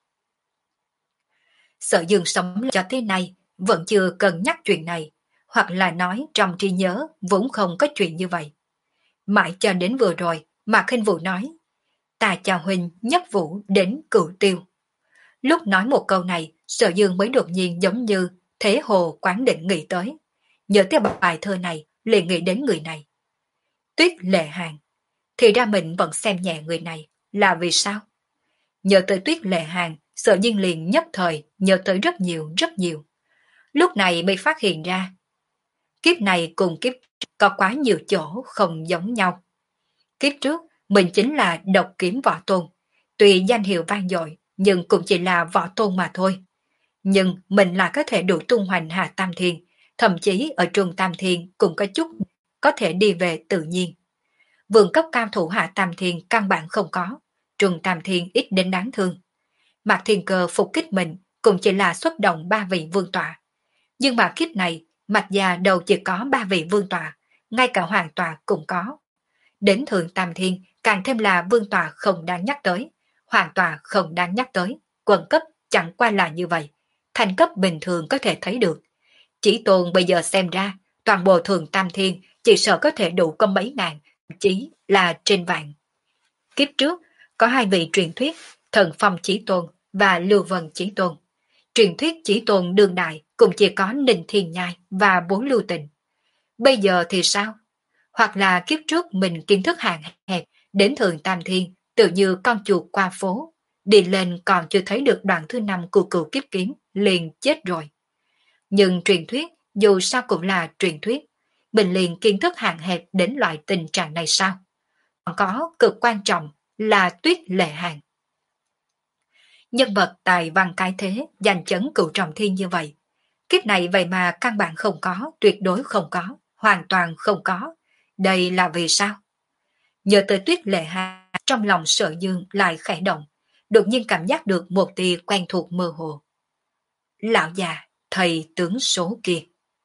Sở Dương sống cho thế này, vẫn chưa cần nhắc chuyện này, hoặc là nói trong trí nhớ vốn không có chuyện như vậy. Mãi cho đến vừa rồi, Mạc Khinh Vũ nói, ta chào huynh nhất vũ đến cửu tiêu. Lúc nói một câu này, Sở Dương mới đột nhiên giống như thế hồ quán định nghĩ tới. Nhớ tới bài thơ này, liền nghĩ đến người này. Tuyết Lệ Hàn. Thì ra mình vẫn xem nhẹ người này, là vì sao? Nhớ tới Tuyết Lệ Hàn, Sở Dương liền nhất thời nhớ tới rất nhiều rất nhiều. Lúc này mới phát hiện ra, kiếp này cùng kiếp có quá nhiều chỗ không giống nhau. Kiếp trước, mình chính là độc kiếm võ tôn. Tuy danh hiệu vang dội, nhưng cũng chỉ là võ tôn mà thôi. Nhưng mình là có thể đủ tung hoành hạ tam thiên, thậm chí ở trung tam thiên cũng có chút có thể đi về tự nhiên. Vườn cấp cao thủ hạ Tam Thiên căn bản không có, Trùng Tam Thiên ít đến đáng thương. Mạc Thiên Cơ phục kích mình cũng chỉ là xuất động ba vị vương tọa. Nhưng mà kiếp này, Mạc Gia đầu chỉ có ba vị vương tọa, ngay cả hoàng tọa cũng có. Đến Thượng Tam Thiên càng thêm là vương tọa không đáng nhắc tới, hoàng tọa không đáng nhắc tới, quận cấp chẳng qua là như vậy, thành cấp bình thường có thể thấy được. Chỉ Tôn bây giờ xem ra, toàn bộ Thượng Tam Thiên chỉ sợ có thể đủ có mấy ngàn, chỉ là trên vạn. Kiếp trước, có hai vị truyền thuyết, Thần Phong Chí Tôn và Lưu Vân Chí Tôn. Truyền thuyết Chí Tôn đương đại cũng chỉ có Ninh Thiên Nhai và Bốn Lưu Tịnh. Bây giờ thì sao? Hoặc là kiếp trước mình kiến thức hạn hẹp, đến Thượng Tam Thiên tự như con chuột qua phố, đi lên còn chưa thấy được đoạn thứ năm của cựu kiếp kiếm, liền chết rồi. Nhưng truyền thuyết dù sao cũng là truyền thuyết, mình liền kiến thức hạn hẹp đến loại tình trạng này sao? Còn có cực quan trọng là Tuyết Lệ Hàn. Nhân vật tài văn cái thế, giành chấn cựu trọng thiên như vậy. Kiếp này vậy mà căn bản không có, tuyệt đối không có, hoàn toàn không có. Đây là vì sao? Nhớ tới Tuyết Lệ Hàn, trong lòng Sở Dương lại khẽ động, đột nhiên cảm giác được một tia quen thuộc mơ hồ. Lão già, thầy tướng số kia.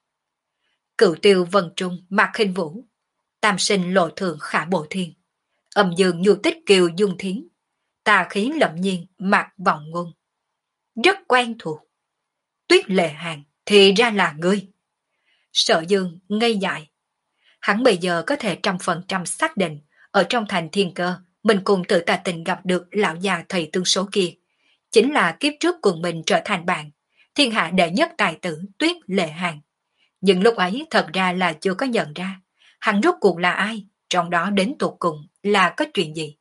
Cựu Tiêu Vân Trung, Mạc Khinh Vũ, Tam Sinh Lộ Thượng Khả Bộ Thiên, Âm Dương Nhu Tích Kiều Dung Thiến, Tà Khí Lậm Nhiên Mạc Vọng Ngôn. Rất quen thuộc. Tuyết Lệ Hàn thì ra là ngươi. Sở Dương ngây dại. Hắn bây giờ có thể trăm phần trăm xác định ở trong thành Thiên Cơ mình cùng tự tà tình gặp được lão già thầy tương số kia. Chính là kiếp trước cùng mình trở thành bạn, thiên hạ đệ nhất tài tử Tuyết Lệ Hàn. Nhưng lúc ấy thật ra là chưa có nhận ra hắn rốt cuộc là ai, trong đó đến tột cùng là có chuyện gì.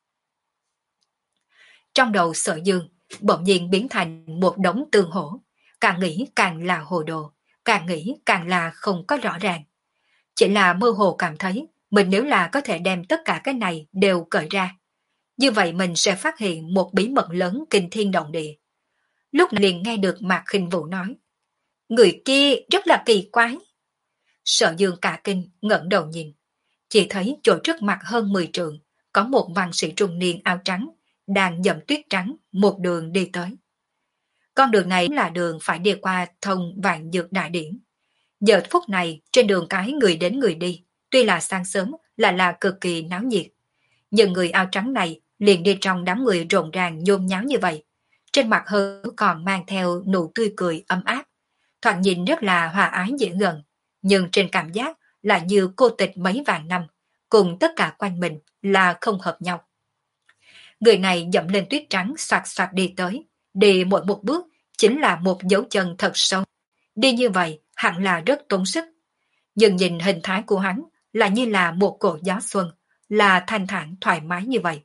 Trong đầu Sở Dương bỗng nhiên biến thành một đống tương hổ, càng nghĩ càng là hồ đồ, càng nghĩ càng là không có rõ ràng. Chỉ là mơ hồ cảm thấy mình nếu là có thể đem tất cả cái này đều cởi ra, như vậy mình sẽ phát hiện một bí mật lớn kinh thiên động địa. Lúc này liền nghe được Mạc Khinh Vũ nói, người kia rất là kỳ quái. Sở Dương cả kinh ngẩng đầu nhìn, chỉ thấy chỗ trước mặt hơn mười trượng có một văn sĩ trung niên áo trắng đang dậm tuyết trắng một đường đi tới. Con đường này là đường phải đi qua thông Vạn Dược Đại Điển. Giờ phút này trên đường cái người đến người đi, tuy là sáng sớm là là cực kỳ náo nhiệt, nhưng người áo trắng này liền đi trong đám người rộn ràng nhôn nháo như vậy, trên mặt hơi còn mang theo nụ tươi cười ấm áp, thoạt nhìn rất là hòa ái dễ gần, nhưng trên cảm giác là như cô tịch mấy vạn năm, cùng tất cả quanh mình là không hợp nhau. Người này dậm lên tuyết trắng soạt soạt đi tới, đi mỗi một bước chính là một dấu chân thật sâu. Đi như vậy hẳn là rất tốn sức, nhưng nhìn hình thái của hắn là như là một cỗ gió xuân, là thanh thản thoải mái như vậy.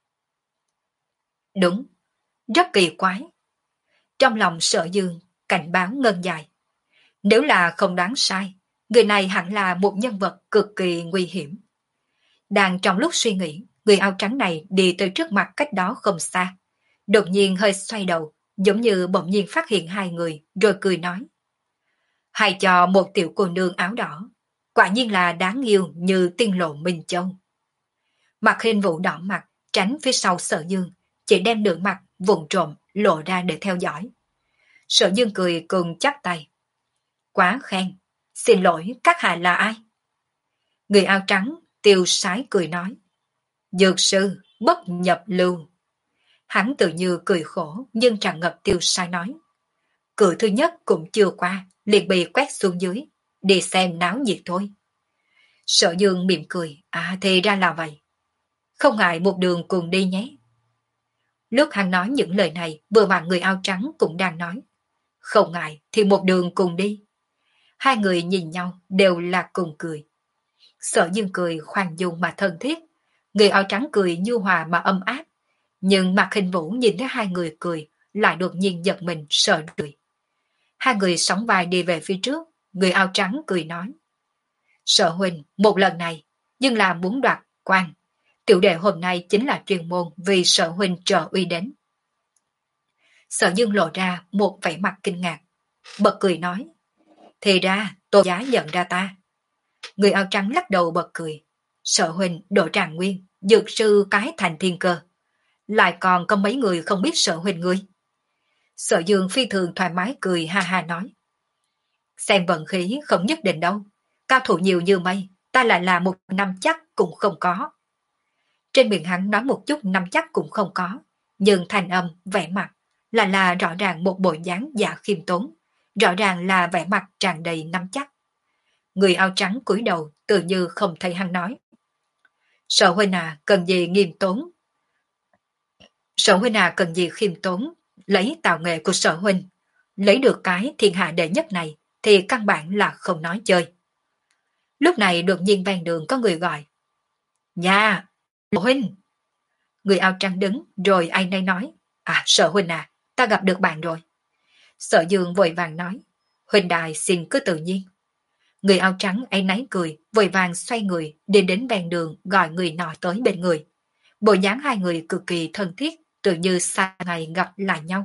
Đúng, rất kỳ quái. Trong lòng Sở Dương cảnh báo ngân dài. Nếu là không đoán sai, người này hẳn là một nhân vật cực kỳ nguy hiểm. Đang trong lúc suy nghĩ, người áo trắng này đi tới trước mặt cách đó không xa. Đột nhiên hơi xoay đầu, giống như bỗng nhiên phát hiện hai người, rồi cười nói. Hay cho một tiểu cô nương áo đỏ, quả nhiên là đáng yêu như tiên lộ Minh Châu. Mặt Khinh Vũ đỏ mặt, tránh phía sau Sở Dương, chỉ đem nửa mặt vùng trộm lộ ra để theo dõi. Sở Dương cười cùng chắp tay. Quá khen, xin lỗi các hạ là ai? Người áo trắng tiêu sái cười nói. Dược sư bất nhập lưu. Hắn tự như cười khổ nhưng tràn ngập tiêu sái nói. Cửa thứ nhất cũng chưa qua, liền bị quét xuống dưới, đi xem náo nhiệt thôi. Sở Dương mỉm cười, à thì ra là vậy. Không ngại một đường cùng đi nhé. Lúc hắn nói những lời này, vừa vặn người áo trắng cũng đang nói. Không ngại thì một đường cùng đi. Hai người nhìn nhau đều là cùng cười. Sở Dương cười khoan dung mà thân thiết, người áo trắng cười nhu hòa mà âm áp. Nhưng Mạc Khinh Vũ nhìn thấy hai người cười, lại đột nhiên giật mình sợ cười. Hai người sóng vai đi về phía trước, người áo trắng cười nói. Sở huynh, một lần này, nhưng là muốn đoạt quan. Tiểu đệ hôm nay chính là chuyên môn vì sở huynh trợ uy đến. Sở Dương lộ ra một vẻ mặt kinh ngạc, bật cười nói. Thì ra, tôi giá nhận ra ta. Người áo trắng lắc đầu bật cười. Sở huynh Đỗ Tràng Nguyên, dược sư cái thành thiên cơ. Lại còn có mấy người không biết sở huynh ngươi. Sở Dương phi thường thoải mái cười ha ha nói. Xem vận khí không nhất định đâu. Cao thủ nhiều như mây, ta lại là một năm chắc cũng không có. Trên miệng hắn nói một chút năm chắc cũng không có, nhưng thanh âm, vẻ mặt là là rõ ràng một bộ dáng dạ khiêm tốn, rõ ràng là vẻ mặt tràn đầy năm chắc. Người áo trắng cúi đầu tự như không thấy hắn nói. Sở huynh à cần gì nghiêm tốn? Sở huynh à cần gì khiêm tốn, lấy tạo nghệ của sở huynh, lấy được cái thiên hạ đệ nhất này thì căn bản là không nói chơi. Lúc này đột nhiên ven đường có người gọi. Nha, sở huynh. Người áo trắng đứng rồi ai nấy nói. À sở huynh à, ta gặp được bạn rồi. Sở Dương vội vàng nói. Huynh đài xin cứ tự nhiên. Người áo trắng ấy nấy cười, vội vàng xoay người đi đến ven đường gọi người nọ tới bên người. Bộ dáng hai người cực kỳ thân thiết, tự như xa ngày gặp lại nhau.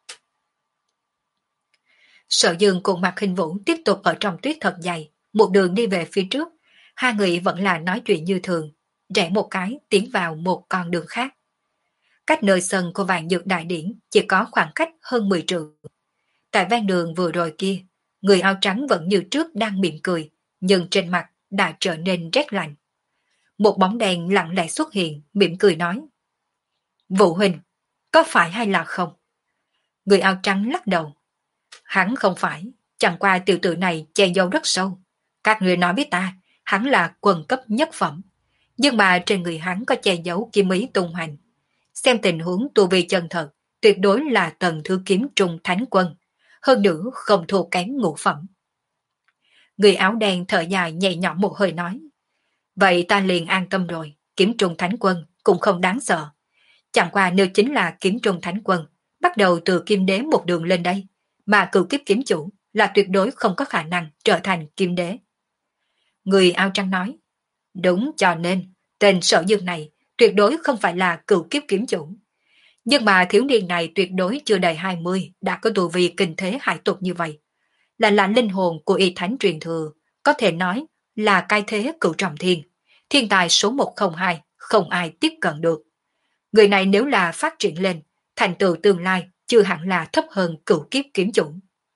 Sở Dương cùng Mạc Khinh Vũ tiếp tục ở trong tuyết thật dày, một đường đi về phía trước, hai người vẫn là nói chuyện như thường, rẽ một cái tiến vào một con đường khác. Cách nơi sân của Vạn Dược Đại Điển chỉ có khoảng cách hơn mười trượng. Tại ven đường vừa rồi kia, người áo trắng vẫn như trước đang mỉm cười, nhưng trên mặt đã trở nên rét lạnh. Một bóng đèn lặng lẽ xuất hiện, mỉm cười nói. Vũ huynh, có phải hay là không? Người áo trắng lắc đầu. Hắn không phải, chẳng qua tiểu tử này che giấu rất sâu. Các người nói với ta, hắn là quần cấp nhất phẩm. Nhưng mà trên người hắn có che giấu kiếm ý tung hành. Xem tình huống tu vi chân thật, tuyệt đối là tầng thứ kiếm trung thánh quân. Hơn nữa không thua kém ngũ phẩm. Người áo đen thở dài nhẹ nhõm một hơi nói. Vậy ta liền an tâm rồi, kiếm trung thánh quân cũng không đáng sợ. Chẳng qua nếu chính là kiếm trung thánh quân, bắt đầu từ kim đế một đường lên đây, mà cửu kiếp kiếm chủ là tuyệt đối không có khả năng trở thành kim đế. Người áo trắng nói, đúng cho nên, tên Sở Dương này tuyệt đối không phải là cửu kiếp kiếm chủ. Nhưng mà thiếu niên này tuyệt đối chưa đầy hai mươi đã có tu vi kinh thế hải tục như vậy. Là là linh hồn của y thánh truyền thừa, có thể nói là cai thế cửu trọng thiên, thiên tài số một không hai, không ai tiếp cận được. Người này nếu là phát triển lên, thành tựu tương lai chưa hẳn là thấp hơn cửu kiếp kiếm chủ.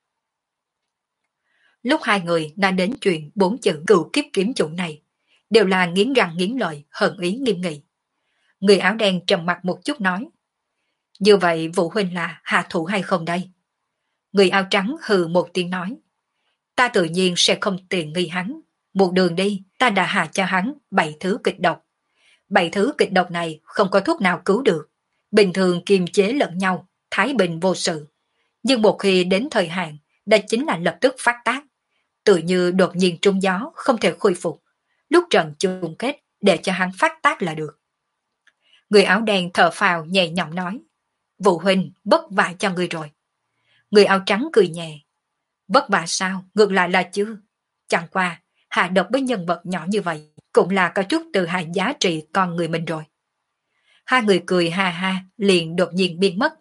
Lúc hai người đang đến chuyện bốn chữ cửu kiếp kiếm chủ này, đều là nghiến răng nghiến lợi, hận ý nghiêm nghị. Người áo đen trầm mặt một chút nói, như vậy Vũ huynh là hạ thủ hay không đây? Người áo trắng hừ một tiếng nói, ta tự nhiên sẽ không tiền nghi hắn. Một đường đi, ta đã hạ cho hắn bảy thứ kịch độc. Bảy thứ kịch độc này không có thuốc nào cứu được. Bình thường kiềm chế lẫn nhau, thái bình vô sự. Nhưng một khi đến thời hạn, đó chính là lập tức phát tác. Tự như đột nhiên trúng gió, không thể khôi phục. Lúc trận chung kết, để cho hắn phát tác là được. Người áo đen thở phào nhẹ nhõm nói, Vũ huynh bất vả cho người rồi. Người áo trắng cười nhẹ, vất vả sao, ngược lại là chưa. Chẳng qua, hạ độc với nhân vật nhỏ như vậy, cũng là có chút từ hại giá trị con người mình rồi. Hai người cười ha ha, liền đột nhiên biến mất.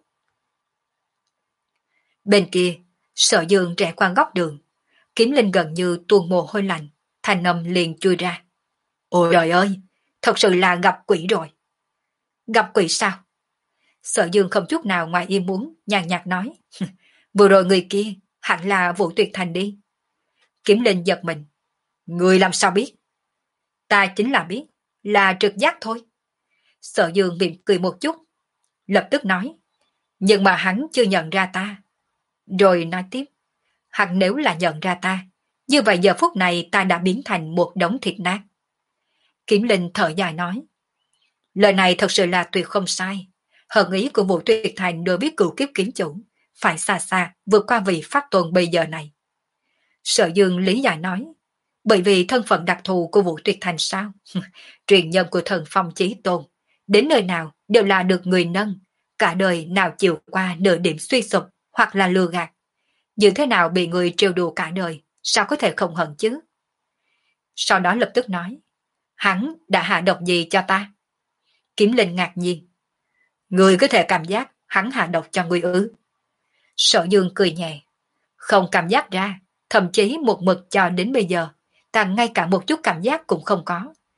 Bên kia, Sở Dương rẽ qua góc đường, Kiếm Linh gần như tuôn mồ hôi lạnh, thanh âm liền chui ra. Ôi trời ơi, thật sự là gặp quỷ rồi. Gặp quỷ sao? Sở Dương không chút nào ngoài ý muốn, nhàn nhạt nói. Vừa rồi người kia, hẳn là Vũ Tuyệt Thành đi. Kiếm Linh giật mình. Người làm sao biết? Ta chính là biết, là trực giác thôi. Sở Dương mỉm cười một chút, lập tức nói. Nhưng mà hắn chưa nhận ra ta. Rồi nói tiếp. Hắn nếu là nhận ra ta, như vậy giờ phút này ta đã biến thành một đống thịt nát. Kiếm Linh thở dài nói. Lời này thật sự là tuyệt không sai. Hận ý của Vũ Tuyệt Thành đối với cửu kiếp kiếm chủ phải xa xa vượt qua vị pháp tôn bây giờ này. Sở Dương lý giải nói. Bởi vì thân phận đặc thù của Vũ Tuyệt Thành sao? Truyền nhân của thần phong chí tôn, đến nơi nào đều là được người nâng, cả đời nào chịu qua nửa điểm suy sụp hoặc là lừa gạt. Như thế nào bị người trêu đùa cả đời, sao có thể không hận chứ? Sau đó lập tức nói, hắn đã hạ độc gì cho ta? Kiếm Linh ngạc nhiên. Người có thể cảm giác hắn hạ độc cho người ư? Sở Dương cười nhẹ. Không cảm giác ra, thậm chí một mực cho đến bây giờ, ta ngay cả một chút cảm giác cũng không có.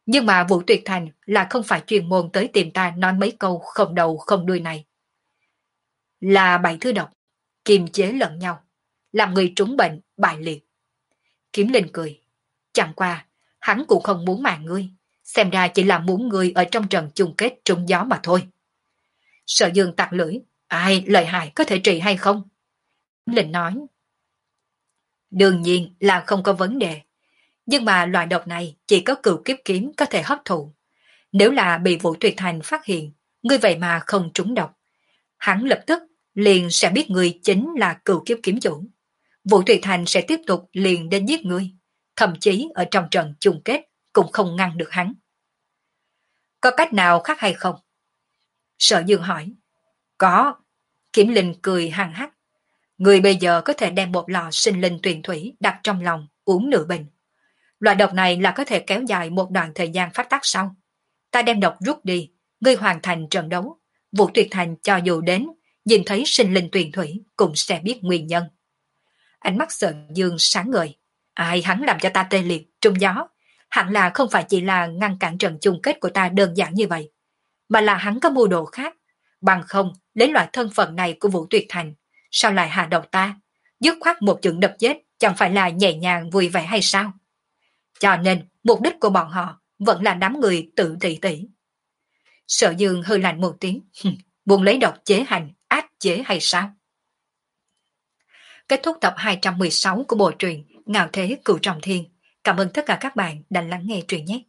Nhưng mà Vũ Tuyệt Thành là không phải chuyên môn tới tìm ta nói mấy câu không đầu không đuôi này. Là bảy thứ độc, kiềm chế lẫn nhau, làm người trúng bệnh, bại liệt. Kiếm Linh cười. Chẳng qua, hắn cũng không muốn mạng ngươi, xem ra chỉ là muốn ngươi ở trong trận chung kết trúng gió mà thôi. Sở Dương tặc lưỡi, ai lợi hại có thể trị hay không? Kiếm Linh nói. Đương nhiên là không có vấn đề, nhưng mà loại độc này chỉ có cửu kiếp kiếm có thể hấp thụ. Nếu là bị Vũ Tuyệt Thành phát hiện, ngươi vậy mà không trúng độc, hắn lập tức liền sẽ biết ngươi chính là cửu kiếp kiếm chủ. Vũ Tuyệt Thành sẽ tiếp tục liền đến giết ngươi, thậm chí ở trong trận chung kết cũng không ngăn được hắn. Có cách nào khác hay không? Sở Dương hỏi. Có. Kiếm Linh cười hằng hắc. Người bây giờ có thể đem một lọ sinh linh tuyền thủy đặt trong lòng, uống nửa bình. Loại độc này là có thể kéo dài một đoạn thời gian phát tác sau. Ta đem độc rút đi, ngươi hoàn thành trận đấu. Vũ Tuyệt Thành cho dù đến, nhìn thấy sinh linh tuyền thủy cũng sẽ biết nguyên nhân. Ánh mắt Sở Dương sáng ngời. Ai hắn làm cho ta tê liệt, trung gió. Hẳn là không phải chỉ là ngăn cản trận chung kết của ta đơn giản như vậy, mà là hắn có mưu đồ khác. Bằng không, lấy loại thân phận này của Vũ Tuyệt Thành, sao lại hạ độc ta? Dứt khoát một trận đập chết, chẳng phải là nhẹ nhàng vui vẻ hay sao? Cho nên, mục đích của bọn họ vẫn là đám người tự tỷ tỷ. Sở Dương hơi lạnh một tiếng, muốn lấy độc chế hành, áp chế hay sao? Kết thúc tập hai trăm mười sáu của bộ truyện Ngạo Thế Cửu Trọng Thiên. Cảm ơn tất cả các bạn đã lắng nghe truyện nhé.